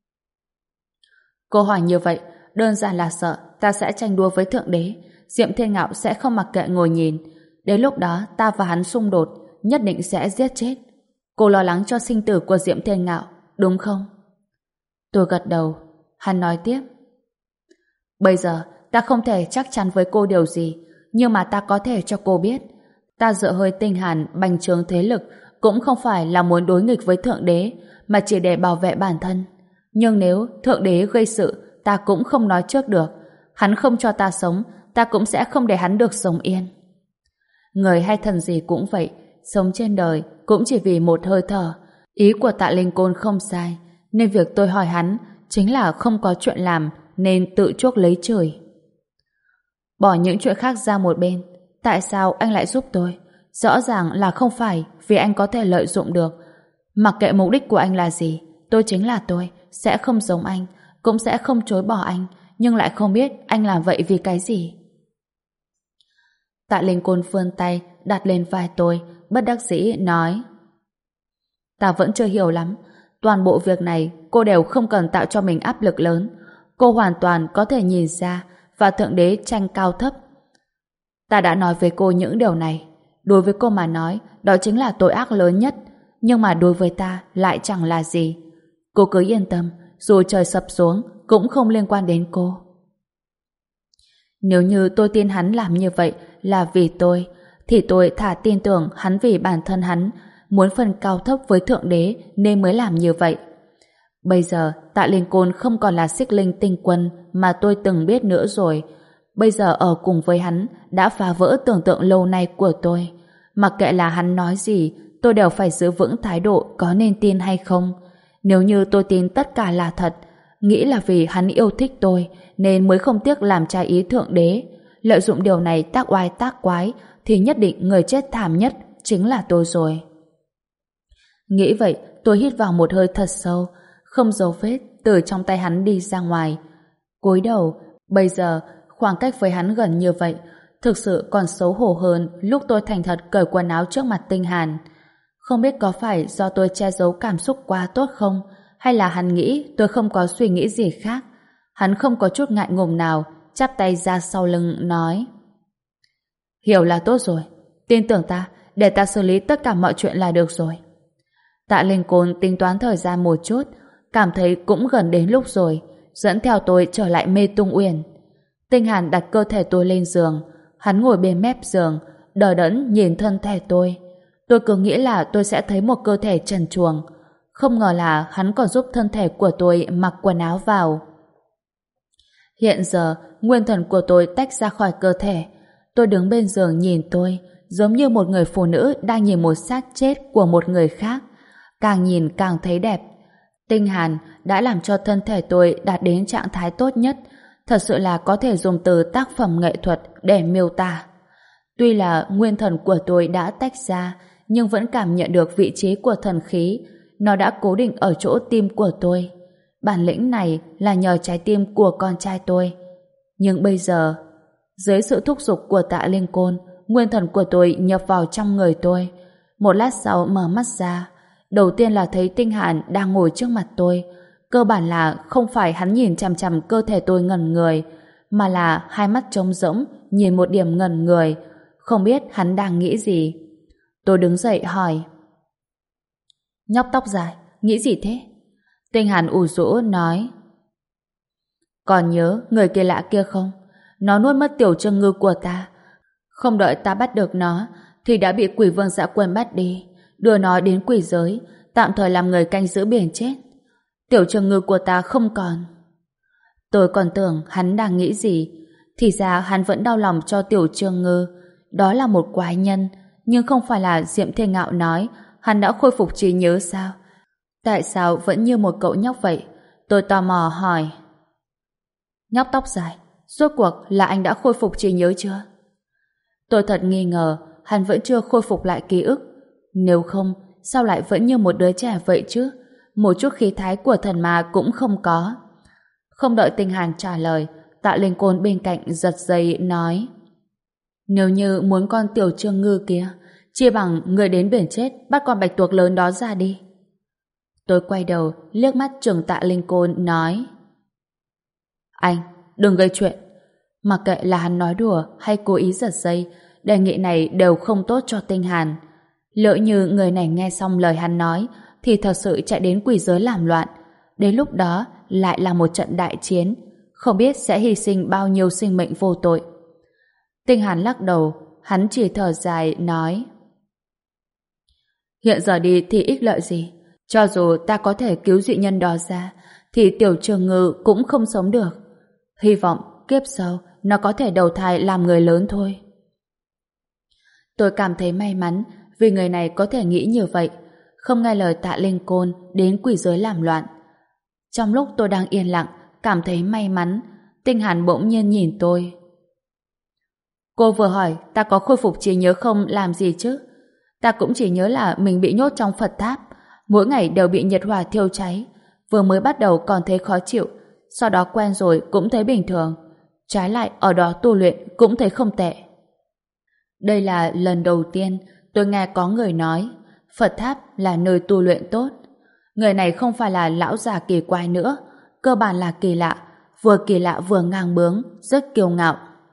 Cô hỏi như vậy đơn giản là sợ ta sẽ tranh đua với Thượng Đế. Diệm Thiên Ngạo sẽ không mặc kệ ngồi nhìn. Đến lúc đó ta và hắn xung đột, nhất định sẽ giết chết. Cô lo lắng cho sinh tử của Diệm Thiên Ngạo, đúng không? Tôi gật đầu. Hắn nói tiếp: Bây giờ ta không thể chắc chắn với cô điều gì, nhưng mà ta có thể cho cô biết, ta dựa hơi Tinh Hàn bành trướng thế lực cũng không phải là muốn đối nghịch với Thượng Đế, mà chỉ để bảo vệ bản thân. Nhưng nếu Thượng Đế gây sự, ta cũng không nói trước được. Hắn không cho ta sống, ta cũng sẽ không để hắn được sống yên. Người hay thần gì cũng vậy, sống trên đời cũng chỉ vì một hơi thở. Ý của Tạ Linh Côn không sai, nên việc tôi hỏi hắn chính là không có chuyện làm nên tự chuốc lấy chửi. Bỏ những chuyện khác ra một bên, tại sao anh lại giúp tôi? Rõ ràng là không phải vì anh có thể lợi dụng được. Mặc kệ mục đích của anh là gì, tôi chính là tôi, sẽ không giống anh, cũng sẽ không chối bỏ anh, nhưng lại không biết anh làm vậy vì cái gì. Tạ Linh Côn vươn tay đặt lên vai tôi, bất đắc dĩ nói: Ta vẫn chưa hiểu lắm. Toàn bộ việc này cô đều không cần tạo cho mình áp lực lớn. Cô hoàn toàn có thể nhìn ra và Thượng Đế tranh cao thấp. Ta đã nói với cô những điều này. Đối với cô mà nói, đó chính là tội ác lớn nhất, nhưng mà đối với ta lại chẳng là gì. Cô cứ yên tâm, dù trời sập xuống cũng không liên quan đến cô. Nếu như tôi tin hắn làm như vậy là vì tôi, thì tôi thà tin tưởng hắn vì bản thân hắn muốn phân cao thấp với Thượng Đế nên mới làm như vậy. Bây giờ Tạ Linh Côn không còn là Xích Linh Tinh Quân mà tôi từng biết nữa rồi. Bây giờ ở cùng với hắn đã phá vỡ tưởng tượng lâu nay của tôi. Mặc kệ là hắn nói gì, tôi đều phải giữ vững thái độ có nên tin hay không. Nếu như tôi tin tất cả là thật, nghĩ là vì hắn yêu thích tôi nên mới không tiếc làm trái ý Thượng Đế, lợi dụng điều này tác oai tác quái, thì nhất định người chết thảm nhất chính là tôi rồi. Nghĩ vậy, tôi hít vào một hơi thật sâu, không dấu vết từ trong tay hắn đi ra ngoài. Cúi đầu, bây giờ khoảng cách với hắn gần như vậy, thực sự còn xấu hổ hơn lúc tôi thành thật cởi quần áo trước mặt Tinh Hàn. Không biết có phải do tôi che giấu cảm xúc quá tốt không, hay là hắn nghĩ tôi không có suy nghĩ gì khác. Hắn không có chút ngại ngùng nào, chắp tay ra sau lưng nói: Hiểu là tốt rồi, tin tưởng ta, để ta xử lý tất cả mọi chuyện là được rồi. Tạ Linh Côn tính toán thời gian một chút, cảm thấy cũng gần đến lúc rồi, dẫn theo tôi trở lại Mê Tung Uyển. Tinh Hàn đặt cơ thể tôi lên giường, hắn ngồi bên mép giường, đờ đẫn nhìn thân thể tôi. Tôi cứ nghĩ là tôi sẽ thấy một cơ thể trần truồng. Không ngờ là hắn còn giúp thân thể của tôi mặc quần áo vào. Hiện giờ, nguyên thần của tôi tách ra khỏi cơ thể. Tôi đứng bên giường nhìn tôi, giống như một người phụ nữ đang nhìn một xác chết của một người khác. Càng nhìn càng thấy đẹp. Tinh hàn đã làm cho thân thể tôi đạt đến trạng thái tốt nhất, thật sự là có thể dùng từ tác phẩm nghệ thuật để miêu tả. Tuy là nguyên thần của tôi đã tách ra, nhưng vẫn cảm nhận được vị trí của thần khí. Nó đã cố định ở chỗ tim của tôi. Bản lĩnh này là nhờ trái tim của con trai tôi. Nhưng bây giờ, dưới sự thúc giục của Tạ Linh Côn, nguyên thần của tôi nhập vào trong người tôi. Một lát sau mở mắt ra, đầu tiên là thấy Tinh Hàn đang ngồi trước mặt tôi. Cơ bản là không phải hắn nhìn chằm chằm cơ thể tôi ngẩn người, mà là hai mắt trống rỗng nhìn một điểm ngẩn người, không biết hắn đang nghĩ gì. Tôi đứng dậy hỏi: nhóc tóc dài, nghĩ gì thế? Tinh Hàn ủ rũ nói: còn nhớ người kia lạ kia không? Nó nuốt mất tiểu trương ngư của ta. Không đợi ta bắt được nó thì đã bị quỷ vương dã quân bắt đi, đưa nó đến quỷ giới, tạm thời làm người canh giữ biển chết. Tiểu trương ngư của ta không còn. Tôi còn tưởng hắn đang nghĩ gì, thì ra hắn vẫn đau lòng cho tiểu trương ngư. Đó là một quái nhân, nhưng không phải là Diệm Thiên Ngạo nói hắn đã khôi phục trí nhớ sao? Tại sao vẫn như một cậu nhóc vậy? Tôi tò mò hỏi: nhóc tóc dài, rốt cuộc là anh đã khôi phục trí nhớ chưa? Tôi thật nghi ngờ hắn vẫn chưa khôi phục lại ký ức. Nếu không, sao lại vẫn như một đứa trẻ vậy chứ? Một chút khí thái của thần ma cũng không có. Không đợi Tinh Hàn trả lời, Tạ Linh Côn bên cạnh giật dây nói: nếu như muốn con tiểu trương ngư kia, chia bằng người đến biển chết bắt con bạch tuộc lớn đó ra đi. Tôi quay đầu liếc mắt trừng Tạ Linh Côn nói: anh đừng gây chuyện. Mặc kệ là hắn nói đùa hay cố ý giật dây, đề nghị này đều không tốt cho Tinh Hàn. Lỡ như người này nghe xong lời hắn nói thì thật sự chạy đến quỷ giới làm loạn, đến lúc đó lại là một trận đại chiến, không biết sẽ hy sinh bao nhiêu sinh mệnh vô tội. Tinh Hàn lắc đầu, hắn chỉ thở dài nói: hiện giờ đi thì ích lợi gì? Cho dù ta có thể cứu dị nhân đó ra thì tiểu trương ngư cũng không sống được. Hy vọng kiếp sau nó có thể đầu thai làm người lớn thôi. Tôi cảm thấy may mắn vì người này có thể nghĩ như vậy, không nghe lời Tạ Linh Côn đến quỷ giới làm loạn. Trong lúc tôi đang yên lặng cảm thấy may mắn, Tinh Hàn bỗng nhiên nhìn tôi: cô vừa hỏi ta có khôi phục trí nhớ không làm gì chứ? Ta cũng chỉ nhớ là mình bị nhốt trong Phật tháp, mỗi ngày đều bị nhiệt hỏa thiêu cháy. Vừa mới bắt đầu còn thấy khó chịu, sau đó quen rồi cũng thấy bình thường. Trái lại ở đó tu luyện cũng thấy không tệ. Đây là lần đầu tiên tôi nghe có người nói Phật tháp là nơi tu luyện tốt. Người này không phải là lão già kỳ quái nữa, cơ bản là kỳ lạ, vừa kỳ lạ vừa ngang bướng, rất kiêu ngạo.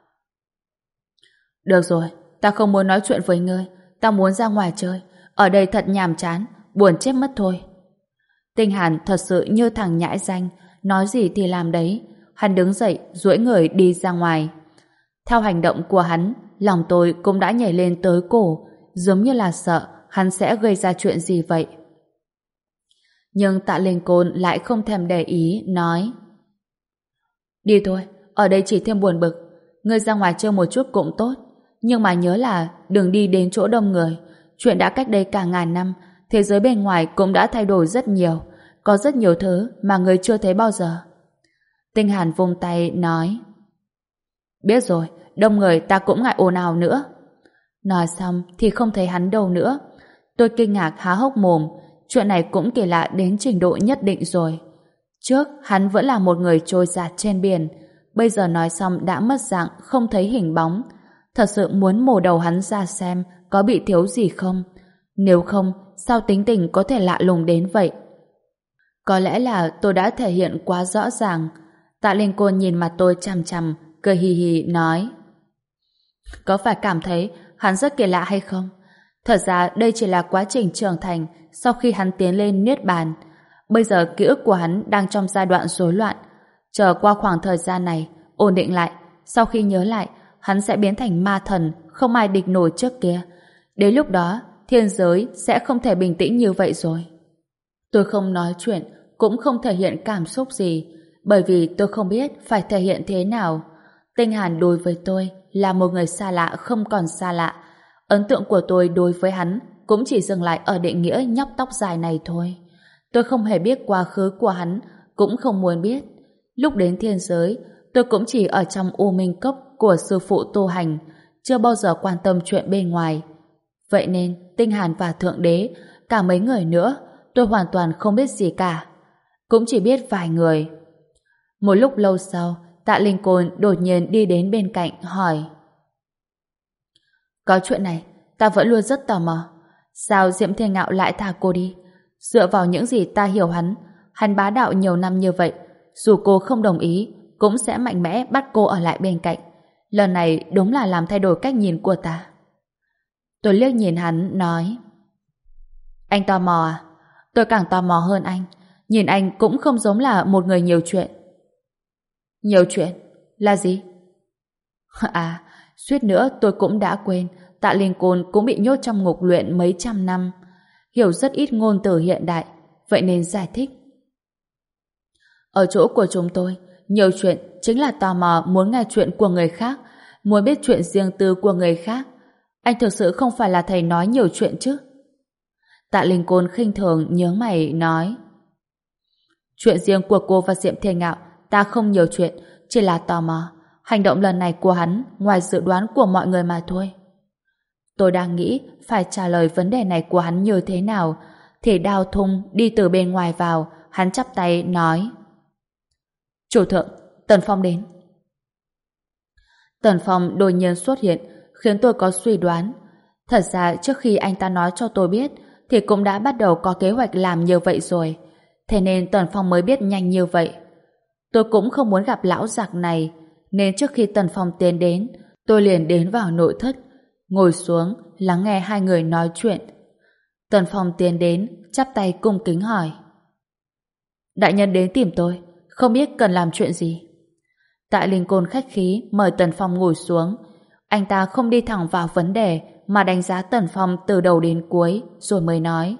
Được rồi, ta không muốn nói chuyện với ngươi, ta muốn ra ngoài chơi, ở đây thật nhàm chán, buồn chết mất thôi. Tinh Hàn thật sự như thằng nhãi danh, nói gì thì làm đấy. Hắn đứng dậy, duỗi người đi ra ngoài. Theo hành động của hắn, lòng tôi cũng đã nhảy lên tới cổ, giống như là sợ hắn sẽ gây ra chuyện gì vậy. Nhưng Tạ Linh Côn lại không thèm để ý, nói: đi thôi, ở đây chỉ thêm buồn bực. Ngươi ra ngoài chơi một chút cũng tốt, nhưng mà nhớ là đừng đi đến chỗ đông người. Chuyện đã cách đây cả ngàn năm, thế giới bên ngoài cũng đã thay đổi rất nhiều, có rất nhiều thứ mà ngươi chưa thấy bao giờ. Tinh Hàn vung tay nói: biết rồi, đông người ta cũng ngại ồn ào nữa. Nói xong thì không thấy hắn đâu nữa. Tôi kinh ngạc há hốc mồm, chuyện này cũng kỳ lạ đến trình độ nhất định rồi. Trước hắn vẫn là một người trôi dạt trên biển, bây giờ nói xong đã mất dạng, không thấy hình bóng. Thật sự muốn mổ đầu hắn ra xem có bị thiếu gì không. Nếu không, sao tính tình có thể lạ lùng đến vậy? Có lẽ là tôi đã thể hiện quá rõ ràng. Tạ Linh Côn nhìn mặt tôi chằm chằm, cười hì hì nói: có phải cảm thấy hắn rất kỳ lạ hay không? Thật ra đây chỉ là quá trình trưởng thành sau khi hắn tiến lên niết bàn. Bây giờ ký ức của hắn đang trong giai đoạn rối loạn. Chờ qua khoảng thời gian này ổn định lại, sau khi nhớ lại, hắn sẽ biến thành ma thần không ai địch nổi trước kia. Đến lúc đó, thiên giới sẽ không thể bình tĩnh như vậy rồi. Tôi không nói chuyện, cũng không thể hiện cảm xúc gì, bởi vì tôi không biết phải thể hiện thế nào. Tinh Hàn đối với tôi là một người xa lạ không còn xa lạ. Ấn tượng của tôi đối với hắn cũng chỉ dừng lại ở định nghĩa nhóc tóc dài này thôi. Tôi không hề biết quá khứ của hắn, cũng không muốn biết. Lúc đến thiên giới, tôi cũng chỉ ở trong u minh cốc của sư phụ tu hành, chưa bao giờ quan tâm chuyện bên ngoài. Vậy nên, Tinh Hàn và Thượng Đế, cả mấy người nữa, tôi hoàn toàn không biết gì cả. Cũng chỉ biết vài người. Một lúc lâu sau, Tạ Linh Côn đột nhiên đi đến bên cạnh, hỏi: Có chuyện này, ta vẫn luôn rất tò mò. Sao Diệm Thiên Ngạo lại thả cô đi? Dựa vào những gì ta hiểu hắn, hắn bá đạo nhiều năm như vậy, dù cô không đồng ý, cũng sẽ mạnh mẽ bắt cô ở lại bên cạnh. Lần này đúng là làm thay đổi cách nhìn của ta. Tôi liếc nhìn hắn, nói: Anh tò mò à? Tôi càng tò mò hơn anh. Nhìn anh cũng không giống là một người nhiều chuyện. Nhiều chuyện? Là gì? À, suýt nữa tôi cũng đã quên. Tạ Linh Côn cũng bị nhốt trong ngục luyện mấy trăm năm, hiểu rất ít ngôn từ hiện đại, vậy nên giải thích. Ở chỗ của chúng tôi, nhiều chuyện chính là tò mò muốn nghe chuyện của người khác, muốn biết chuyện riêng tư của người khác. Anh thực sự không phải là thầy nói nhiều chuyện chứ? Tạ Linh Côn khinh thường nhớ mày nói: Chuyện riêng của cô và Diệm Thiên Ngạo ta không nhiều chuyện, chỉ là tò mò. Hành động lần này của hắn ngoài dự đoán của mọi người mà thôi. Tôi đang nghĩ phải trả lời vấn đề này của hắn như thế nào, thì Đao Thung đi từ bên ngoài vào, hắn chắp tay nói: Chủ thượng, Tần Phong đến. Tần Phong đột nhiên xuất hiện, khiến tôi có suy đoán. Thật ra trước khi anh ta nói cho tôi biết, thì cũng đã bắt đầu có kế hoạch làm như vậy rồi. Thế nên Tần Phong mới biết nhanh như vậy. Tôi cũng không muốn gặp lão giặc này, nên trước khi Tần Phong tiến đến, tôi liền đến vào nội thất, ngồi xuống, lắng nghe hai người nói chuyện. Tần Phong tiến đến, chắp tay cung kính hỏi: Đại nhân đến tìm tôi, không biết cần làm chuyện gì? Tạ Linh Côn khách khí mời Tần Phong ngồi xuống. Anh ta không đi thẳng vào vấn đề, mà đánh giá Tần Phong từ đầu đến cuối, rồi mới nói: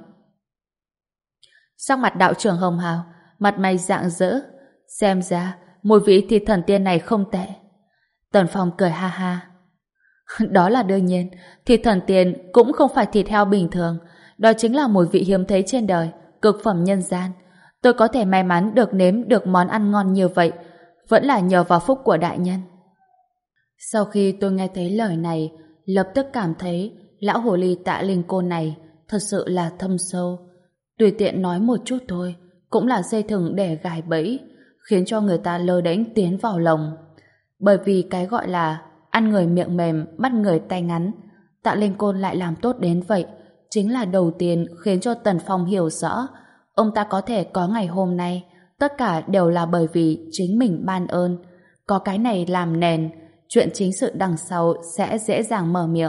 Sắc mặt đạo trưởng hồng hào, mặt mày rạng rỡ, xem ra mùi vị thịt thần tiên này không tệ. Tần Phong cười ha ha: Đó là đương nhiên, thịt thần tiên cũng không phải thịt heo bình thường, đó chính là mùi vị hiếm thấy trên đời, cực phẩm nhân gian. Tôi có thể may mắn được nếm được món ăn ngon như vậy, vẫn là nhờ vào phúc của đại nhân. Sau khi tôi nghe thấy lời này, lập tức cảm thấy lão hồ ly Tạ Linh Côn này thật sự là thâm sâu. Tùy tiện nói một chút thôi, cũng là dây thừng để gài bẫy, khiến cho người ta lơ đễnh tiến vào lồng. Bởi vì cái gọi là ăn người miệng mềm, bắt người tay ngắn, Tạ Linh Côn lại làm tốt đến vậy, chính là đầu tiên khiến cho Tần Phong hiểu rõ ông ta có thể có ngày hôm nay, tất cả đều là bởi vì chính mình ban ơn. Có cái này làm nền, chuyện chính sự đằng sau sẽ dễ dàng mở miệng.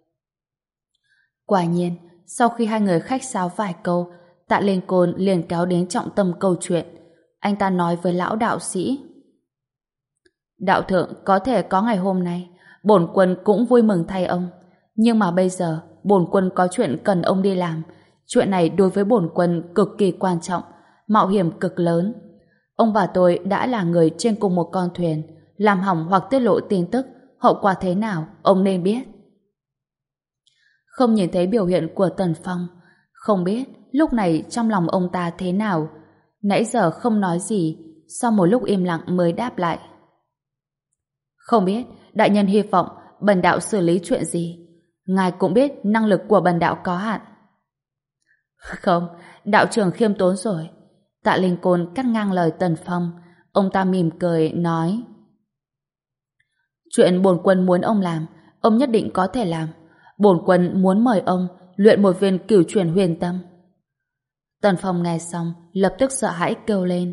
Quả nhiên, sau khi hai người khách sáo vài câu, Tạ Linh Côn liền kéo đến trọng tâm câu chuyện. Anh ta nói với lão đạo sĩ: Đạo thượng có thể có ngày hôm nay, bổn quân cũng vui mừng thay ông. Nhưng mà bây giờ, bổn quân có chuyện cần ông đi làm. Chuyện này đối với bổn quân cực kỳ quan trọng, mạo hiểm cực lớn. Ông và tôi đã là người trên cùng một con thuyền, làm hỏng hoặc tiết lộ tin tức, hậu quả thế nào, ông nên biết. Không nhìn thấy biểu hiện của Tần Phong, không biết lúc này trong lòng ông ta thế nào. Nãy giờ không nói gì, sau một lúc im lặng mới đáp lại: Không biết, đại nhân hy vọng bần đạo xử lý chuyện gì? Ngài cũng biết năng lực của bần đạo có hạn. Không, đạo trưởng khiêm tốn rồi. Tạ Linh Côn cắt ngang lời Tần Phong. Ông ta mỉm cười nói: Chuyện bổn quân muốn ông làm, ông nhất định có thể làm. Bổn quân muốn mời ông luyện một viên cửu truyền huyền tâm. Tần Phong nghe xong lập tức sợ hãi kêu lên: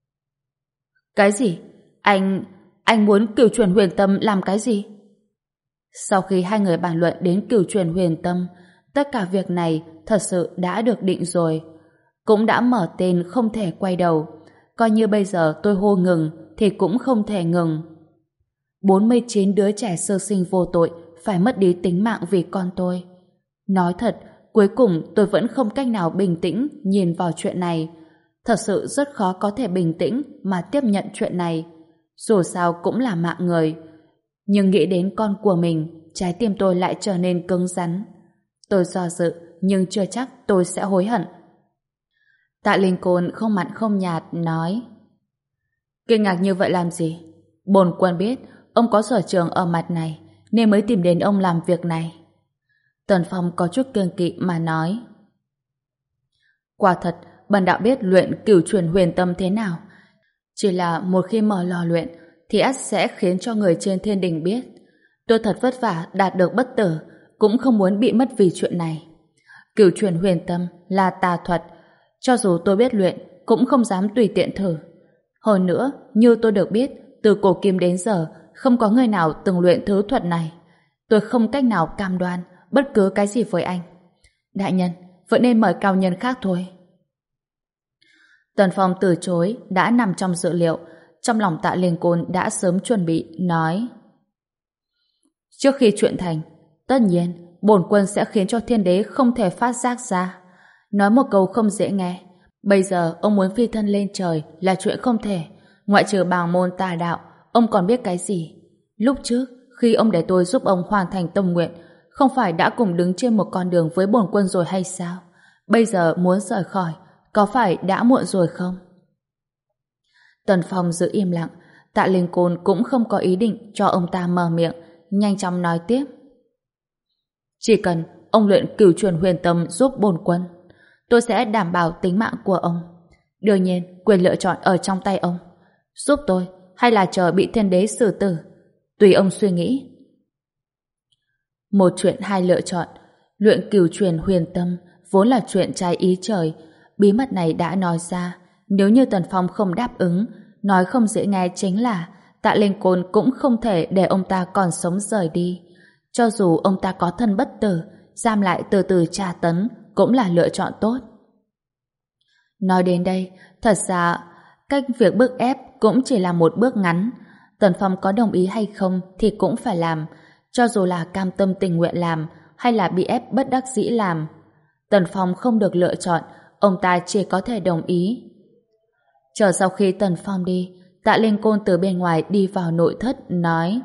Cái gì? Anh... anh muốn cửu truyền huyền tâm làm cái gì? Sau khi hai người bàn luận đến cửu truyền huyền tâm, tất cả việc này thật sự đã được định rồi. Cũng đã mở tên không thể quay đầu. Coi như bây giờ tôi hô ngừng thì cũng không thể ngừng. bốn mươi chín đứa trẻ sơ sinh vô tội phải mất đi tính mạng vì con tôi. Nói thật, cuối cùng tôi vẫn không cách nào bình tĩnh nhìn vào chuyện này. Thật sự rất khó có thể bình tĩnh mà tiếp nhận chuyện này. Dù sao cũng là mạng người. Nhưng nghĩ đến con của mình, trái tim tôi lại trở nên cứng rắn. Tôi do dự, nhưng chưa chắc tôi sẽ hối hận. Tạ Linh Côn không mặn không nhạt nói: Kinh ngạc như vậy làm gì? Bổn quân biết ông có sở trường ở mặt này nên mới tìm đến ông làm việc này. Tần Phong có chút kiêng kỵ mà nói: Quả thật, bần đạo biết luyện cửu truyền huyền tâm thế nào. Chỉ là một khi mở lò luyện thì ắt sẽ khiến cho người trên thiên đình biết. Tôi thật vất vả đạt được bất tử, cũng không muốn bị mất vì chuyện này. Cửu truyền huyền tâm là tà thuật, cho dù tôi biết luyện cũng không dám tùy tiện thử. Hơn nữa, như tôi được biết, từ cổ kim đến giờ không có người nào từng luyện thứ thuật này. Tôi không cách nào cam đoan bất cứ cái gì với anh. Đại nhân, vẫn nên mời cao nhân khác thôi. Tần Phong từ chối đã nằm trong dự liệu. Trong lòng Tạ Linh Côn đã sớm chuẩn bị, nói: Trước khi chuyện thành, tất nhiên bổn quân sẽ khiến cho thiên đế không thể phát giác ra. Nói một câu không dễ nghe, bây giờ ông muốn phi thân lên trời là chuyện không thể. Ngoại trừ bàng môn tà đạo, ông còn biết cái gì? Lúc trước, khi ông để tôi giúp ông hoàn thành tâm nguyện, không phải đã cùng đứng trên một con đường với bổn quân rồi hay sao? Bây giờ muốn rời khỏi, có phải đã muộn rồi không? Tần Phong giữ im lặng. Tạ Linh Côn cũng không có ý định cho ông ta mở miệng, nhanh chóng nói tiếp: Chỉ cần ông luyện cửu truyền huyền tâm giúp bổn quân, tôi sẽ đảm bảo tính mạng của ông. Đương nhiên, quyền lựa chọn ở trong tay ông. Giúp tôi hay là chờ bị thiên đế xử tử, tùy ông suy nghĩ. Một chuyện hai lựa chọn. Luyện cửu truyền huyền tâm vốn là chuyện trái ý trời. Bí mật này đã nói ra, nếu như Tần Phong không đáp ứng, nói không dễ nghe chính là Tạ Linh Côn cũng không thể để ông ta còn sống rời đi. Cho dù ông ta có thân bất tử, giam lại từ từ tra tấn cũng là lựa chọn tốt. Nói đến đây, thật ra cách việc bức ép cũng chỉ là một bước ngắn. Tần Phong có đồng ý hay không thì cũng phải làm, cho dù là cam tâm tình nguyện làm hay là bị ép bất đắc dĩ làm. Tần Phong không được lựa chọn, ông ta chỉ có thể đồng ý. Chờ sau khi Tần Phong đi, Tạ Linh Côn từ bên ngoài đi vào nội thất nói: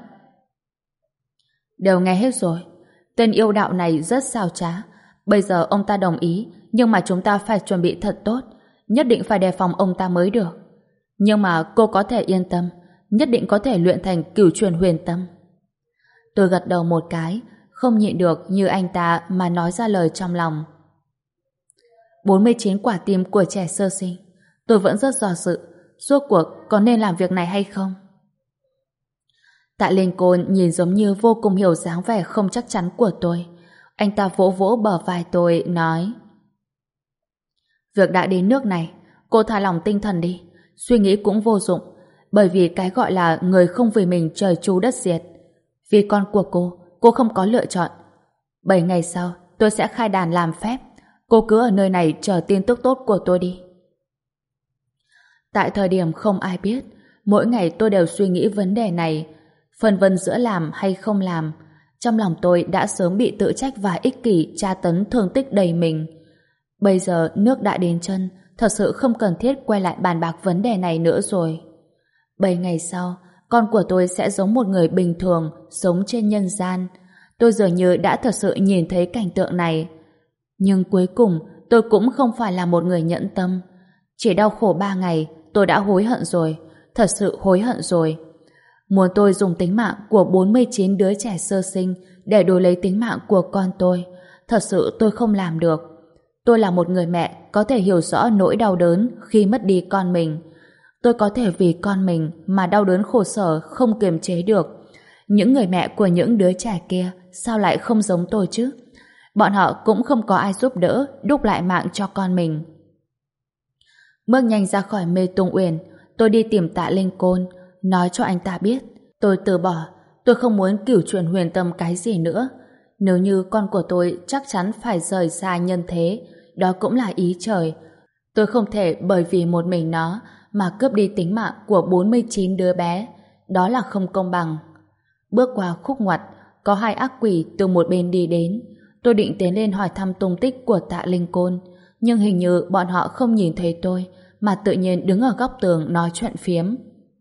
Đều nghe hết rồi. Tên yêu đạo này rất xảo trá. Bây giờ ông ta đồng ý, nhưng mà chúng ta phải chuẩn bị thật tốt, nhất định phải đề phòng ông ta mới được. Nhưng mà cô có thể yên tâm, nhất định có thể luyện thành cửu truyền huyền tâm. Tôi gật đầu một cái, không nhịn được như anh ta mà nói ra lời trong lòng. bốn mươi chín quả tim của trẻ sơ sinh, tôi vẫn rất do dự, rốt cuộc có nên làm việc này hay không? Tạ Linh Côn nhìn giống như vô cùng hiểu dáng vẻ không chắc chắn của tôi. Anh ta vỗ vỗ bờ vai tôi, nói: Việc đã đến nước này, cô thả lòng tinh thần đi, suy nghĩ cũng vô dụng, bởi vì cái gọi là người không vì mình trời chu đất diệt. Vì con của cô, cô không có lựa chọn. Bảy ngày sau, tôi sẽ khai đàn làm phép. Cô cứ ở nơi này chờ tin tức tốt của tôi đi. Tại thời điểm không ai biết, mỗi ngày tôi đều suy nghĩ vấn đề này, phân vân giữa làm hay không làm. Trong lòng tôi đã sớm bị tự trách và ích kỷ tra tấn thương tích đầy mình. Bây giờ nước đã đến chân, thật sự không cần thiết quay lại bàn bạc vấn đề này nữa rồi. Bảy ngày sau, con của tôi sẽ giống một người bình thường, sống trên nhân gian. Tôi dường như đã thật sự nhìn thấy cảnh tượng này. Nhưng cuối cùng, tôi cũng không phải là một người nhẫn tâm. Chỉ đau khổ ba ngày, tôi đã hối hận rồi, thật sự hối hận rồi. Muốn tôi dùng tính mạng của bốn mươi chín đứa trẻ sơ sinh để đổi lấy tính mạng của con tôi, thật sự tôi không làm được. Tôi là một người mẹ có thể hiểu rõ nỗi đau đớn khi mất đi con mình. Tôi có thể vì con mình mà đau đớn khổ sở không kiềm chế được. Những người mẹ của những đứa trẻ kia sao lại không giống tôi chứ? Bọn họ cũng không có ai giúp đỡ đúc lại mạng cho con mình. Bước nhanh ra khỏi Mê Tung Uyển, tôi đi tìm Tạ Linh Côn, nói cho anh ta biết tôi từ bỏ, tôi không muốn cửu truyền huyền tâm cái gì nữa. Nếu như con của tôi chắc chắn phải rời xa nhân thế, đó cũng là ý trời. Tôi không thể bởi vì một mình nó mà cướp đi tính mạng của bốn mươi chín đứa bé. Đó là không công bằng. Bước qua khúc ngoặt, có hai ác quỷ từ một bên đi đến. Tôi định tiến lên hỏi thăm tung tích của Tạ Linh Côn, nhưng hình như bọn họ không nhìn thấy tôi, mà tự nhiên đứng ở góc tường nói chuyện phiếm.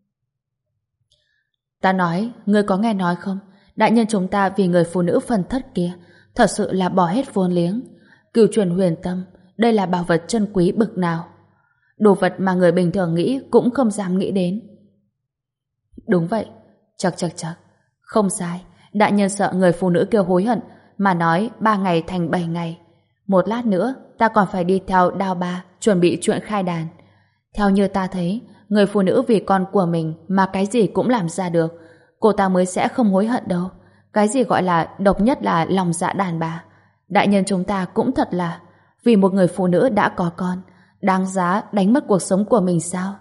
Ta nói, ngươi có nghe nói không? Đại nhân chúng ta vì người phụ nữ phần thất kia, thật sự là bỏ hết vốn liếng. Cửu truyền huyền tâm, đây là bảo vật chân quý bực nào. Đồ vật mà người bình thường nghĩ cũng không dám nghĩ đến. Đúng vậy, chắc chắc chắc. Không sai, đại nhân sợ người phụ nữ kia hối hận, mà nói ba ngày thành bảy ngày. Một lát nữa, ta còn phải đi theo Đao Ba chuẩn bị chuyện khai đàn. Theo như ta thấy, người phụ nữ vì con của mình mà cái gì cũng làm ra được, cô ta mới sẽ không hối hận đâu. Cái gì gọi là độc nhất là lòng dạ đàn bà. Đại nhân chúng ta cũng thật là vì một người phụ nữ đã có con, đáng giá đánh mất cuộc sống của mình sao?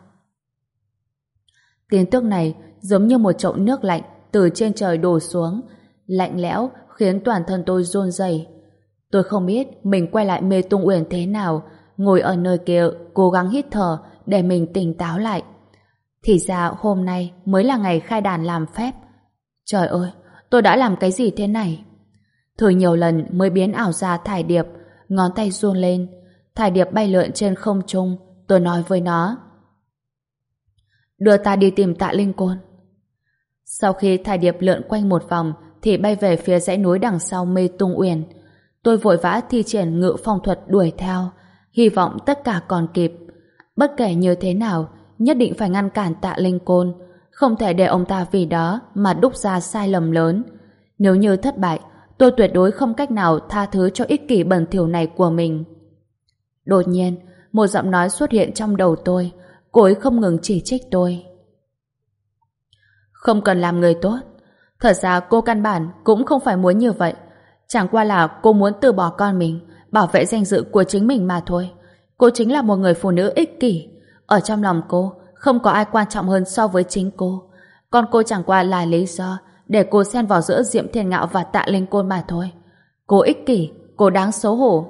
Tin tức này giống như một chậu nước lạnh từ trên trời đổ xuống, lạnh lẽo khiến toàn thân tôi run rẩy. Tôi không biết mình quay lại Mê Tung Uyển thế nào, ngồi ở nơi kia cố gắng hít thở để mình tỉnh táo lại. Thì ra hôm nay mới là ngày khai đàn làm phép. Trời ơi, tôi đã làm cái gì thế này? Thử nhiều lần mới biến ảo ra thải điệp, ngón tay run lên, thải điệp bay lượn trên không trung. Tôi nói với nó, đưa ta đi tìm Tạ Linh Côn. Sau khi thải điệp lượn quanh một vòng thì bay về phía dãy núi đằng sau Mê Tung Uyển. Tôi vội vã thi triển ngự phong thuật đuổi theo, hy vọng tất cả còn kịp. Bất kể như thế nào, nhất định phải ngăn cản Tạ Linh Côn, không thể để ông ta vì đó mà đúc ra sai lầm lớn. Nếu như thất bại, tôi tuyệt đối không cách nào tha thứ cho ích kỷ bẩn thỉu này của mình. Đột nhiên, một giọng nói xuất hiện trong đầu tôi, cô ấy không ngừng chỉ trích tôi. Không cần làm người tốt. Thật ra cô căn bản cũng không phải muốn như vậy. Chẳng qua là cô muốn từ bỏ con mình, bảo vệ danh dự của chính mình mà thôi. Cô chính là một người phụ nữ ích kỷ. Ở trong lòng cô, không có ai quan trọng hơn so với chính cô. Còn cô chẳng qua là lý do để cô xen vào giữa Diệm Thiên Ngạo và Tạ Linh Côn mà thôi. Cô ích kỷ, cô đáng xấu hổ.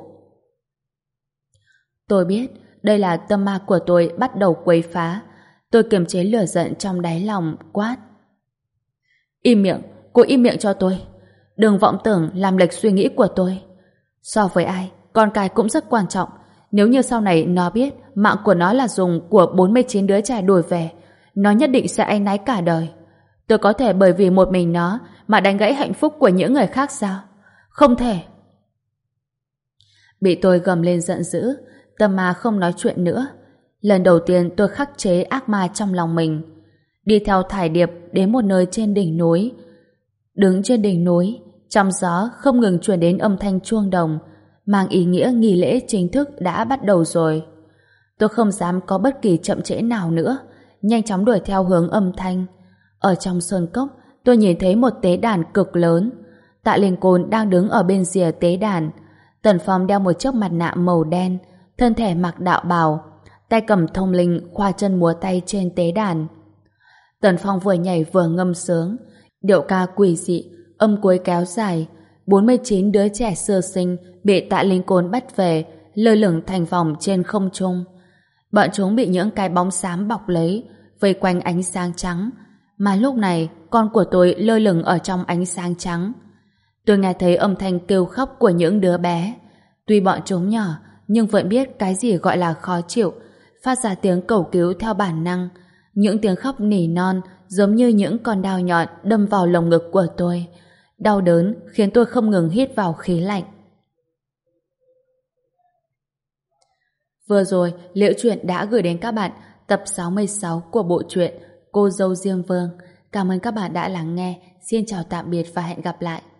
Tôi biết đây là tâm ma của tôi bắt đầu quấy phá. Tôi kiềm chế lửa giận trong đáy lòng, quát. Im miệng, cô im miệng cho tôi. Đừng vọng tưởng làm lệch suy nghĩ của tôi. So với ai, con cái cũng rất quan trọng. Nếu như sau này nó biết mạng của nó là dùng của bốn mươi chín đứa trẻ đổi về, nó nhất định sẽ áy náy cả đời. Tôi có thể bởi vì một mình nó mà đánh gãy hạnh phúc của những người khác sao? Không thể. Bị tôi gầm lên giận dữ, tâm ma không nói chuyện nữa. Lần đầu tiên tôi khắc chế ác ma trong lòng mình. Đi theo thải điệp đến một nơi trên đỉnh núi. Đứng trên đỉnh núi, trong gió không ngừng truyền đến âm thanh chuông đồng, mang ý nghĩa nghi lễ chính thức đã bắt đầu rồi. Tôi không dám có bất kỳ chậm trễ nào nữa, nhanh chóng đuổi theo hướng âm thanh. Ở trong sơn cốc, tôi nhìn thấy một tế đàn cực lớn. Tạ Linh Côn đang đứng ở bên rìa tế đàn. Tần Phong đeo một chiếc mặt nạ màu đen, thân thể mặc đạo bào, tay cầm thông linh khoa chân múa tay trên tế đàn. Tần Phong vừa nhảy vừa ngâm sướng, điệu ca quỷ dị, âm cuối kéo dài. bốn mươi chín đứa trẻ sơ sinh bị Tạ Linh Côn bắt về, lơ lửng thành vòng trên không trung. Bọn chúng bị những cái bóng xám bọc lấy, vây quanh ánh sáng trắng. Mà lúc này, con của tôi lơ lửng ở trong ánh sáng trắng. Tôi nghe thấy âm thanh kêu khóc của những đứa bé. Tuy bọn chúng nhỏ, nhưng vẫn biết cái gì gọi là khó chịu, phát ra tiếng cầu cứu theo bản năng. Những tiếng khóc nỉ non giống như những con dao nhọn đâm vào lồng ngực của tôi. Đau đớn khiến tôi không ngừng hít vào khí lạnh. Vừa rồi, Liễu Chuyện đã gửi đến các bạn tập sáu mươi sáu của bộ truyện Cô Dâu Diêm Vương. Cảm ơn các bạn đã lắng nghe. Xin chào tạm biệt và hẹn gặp lại.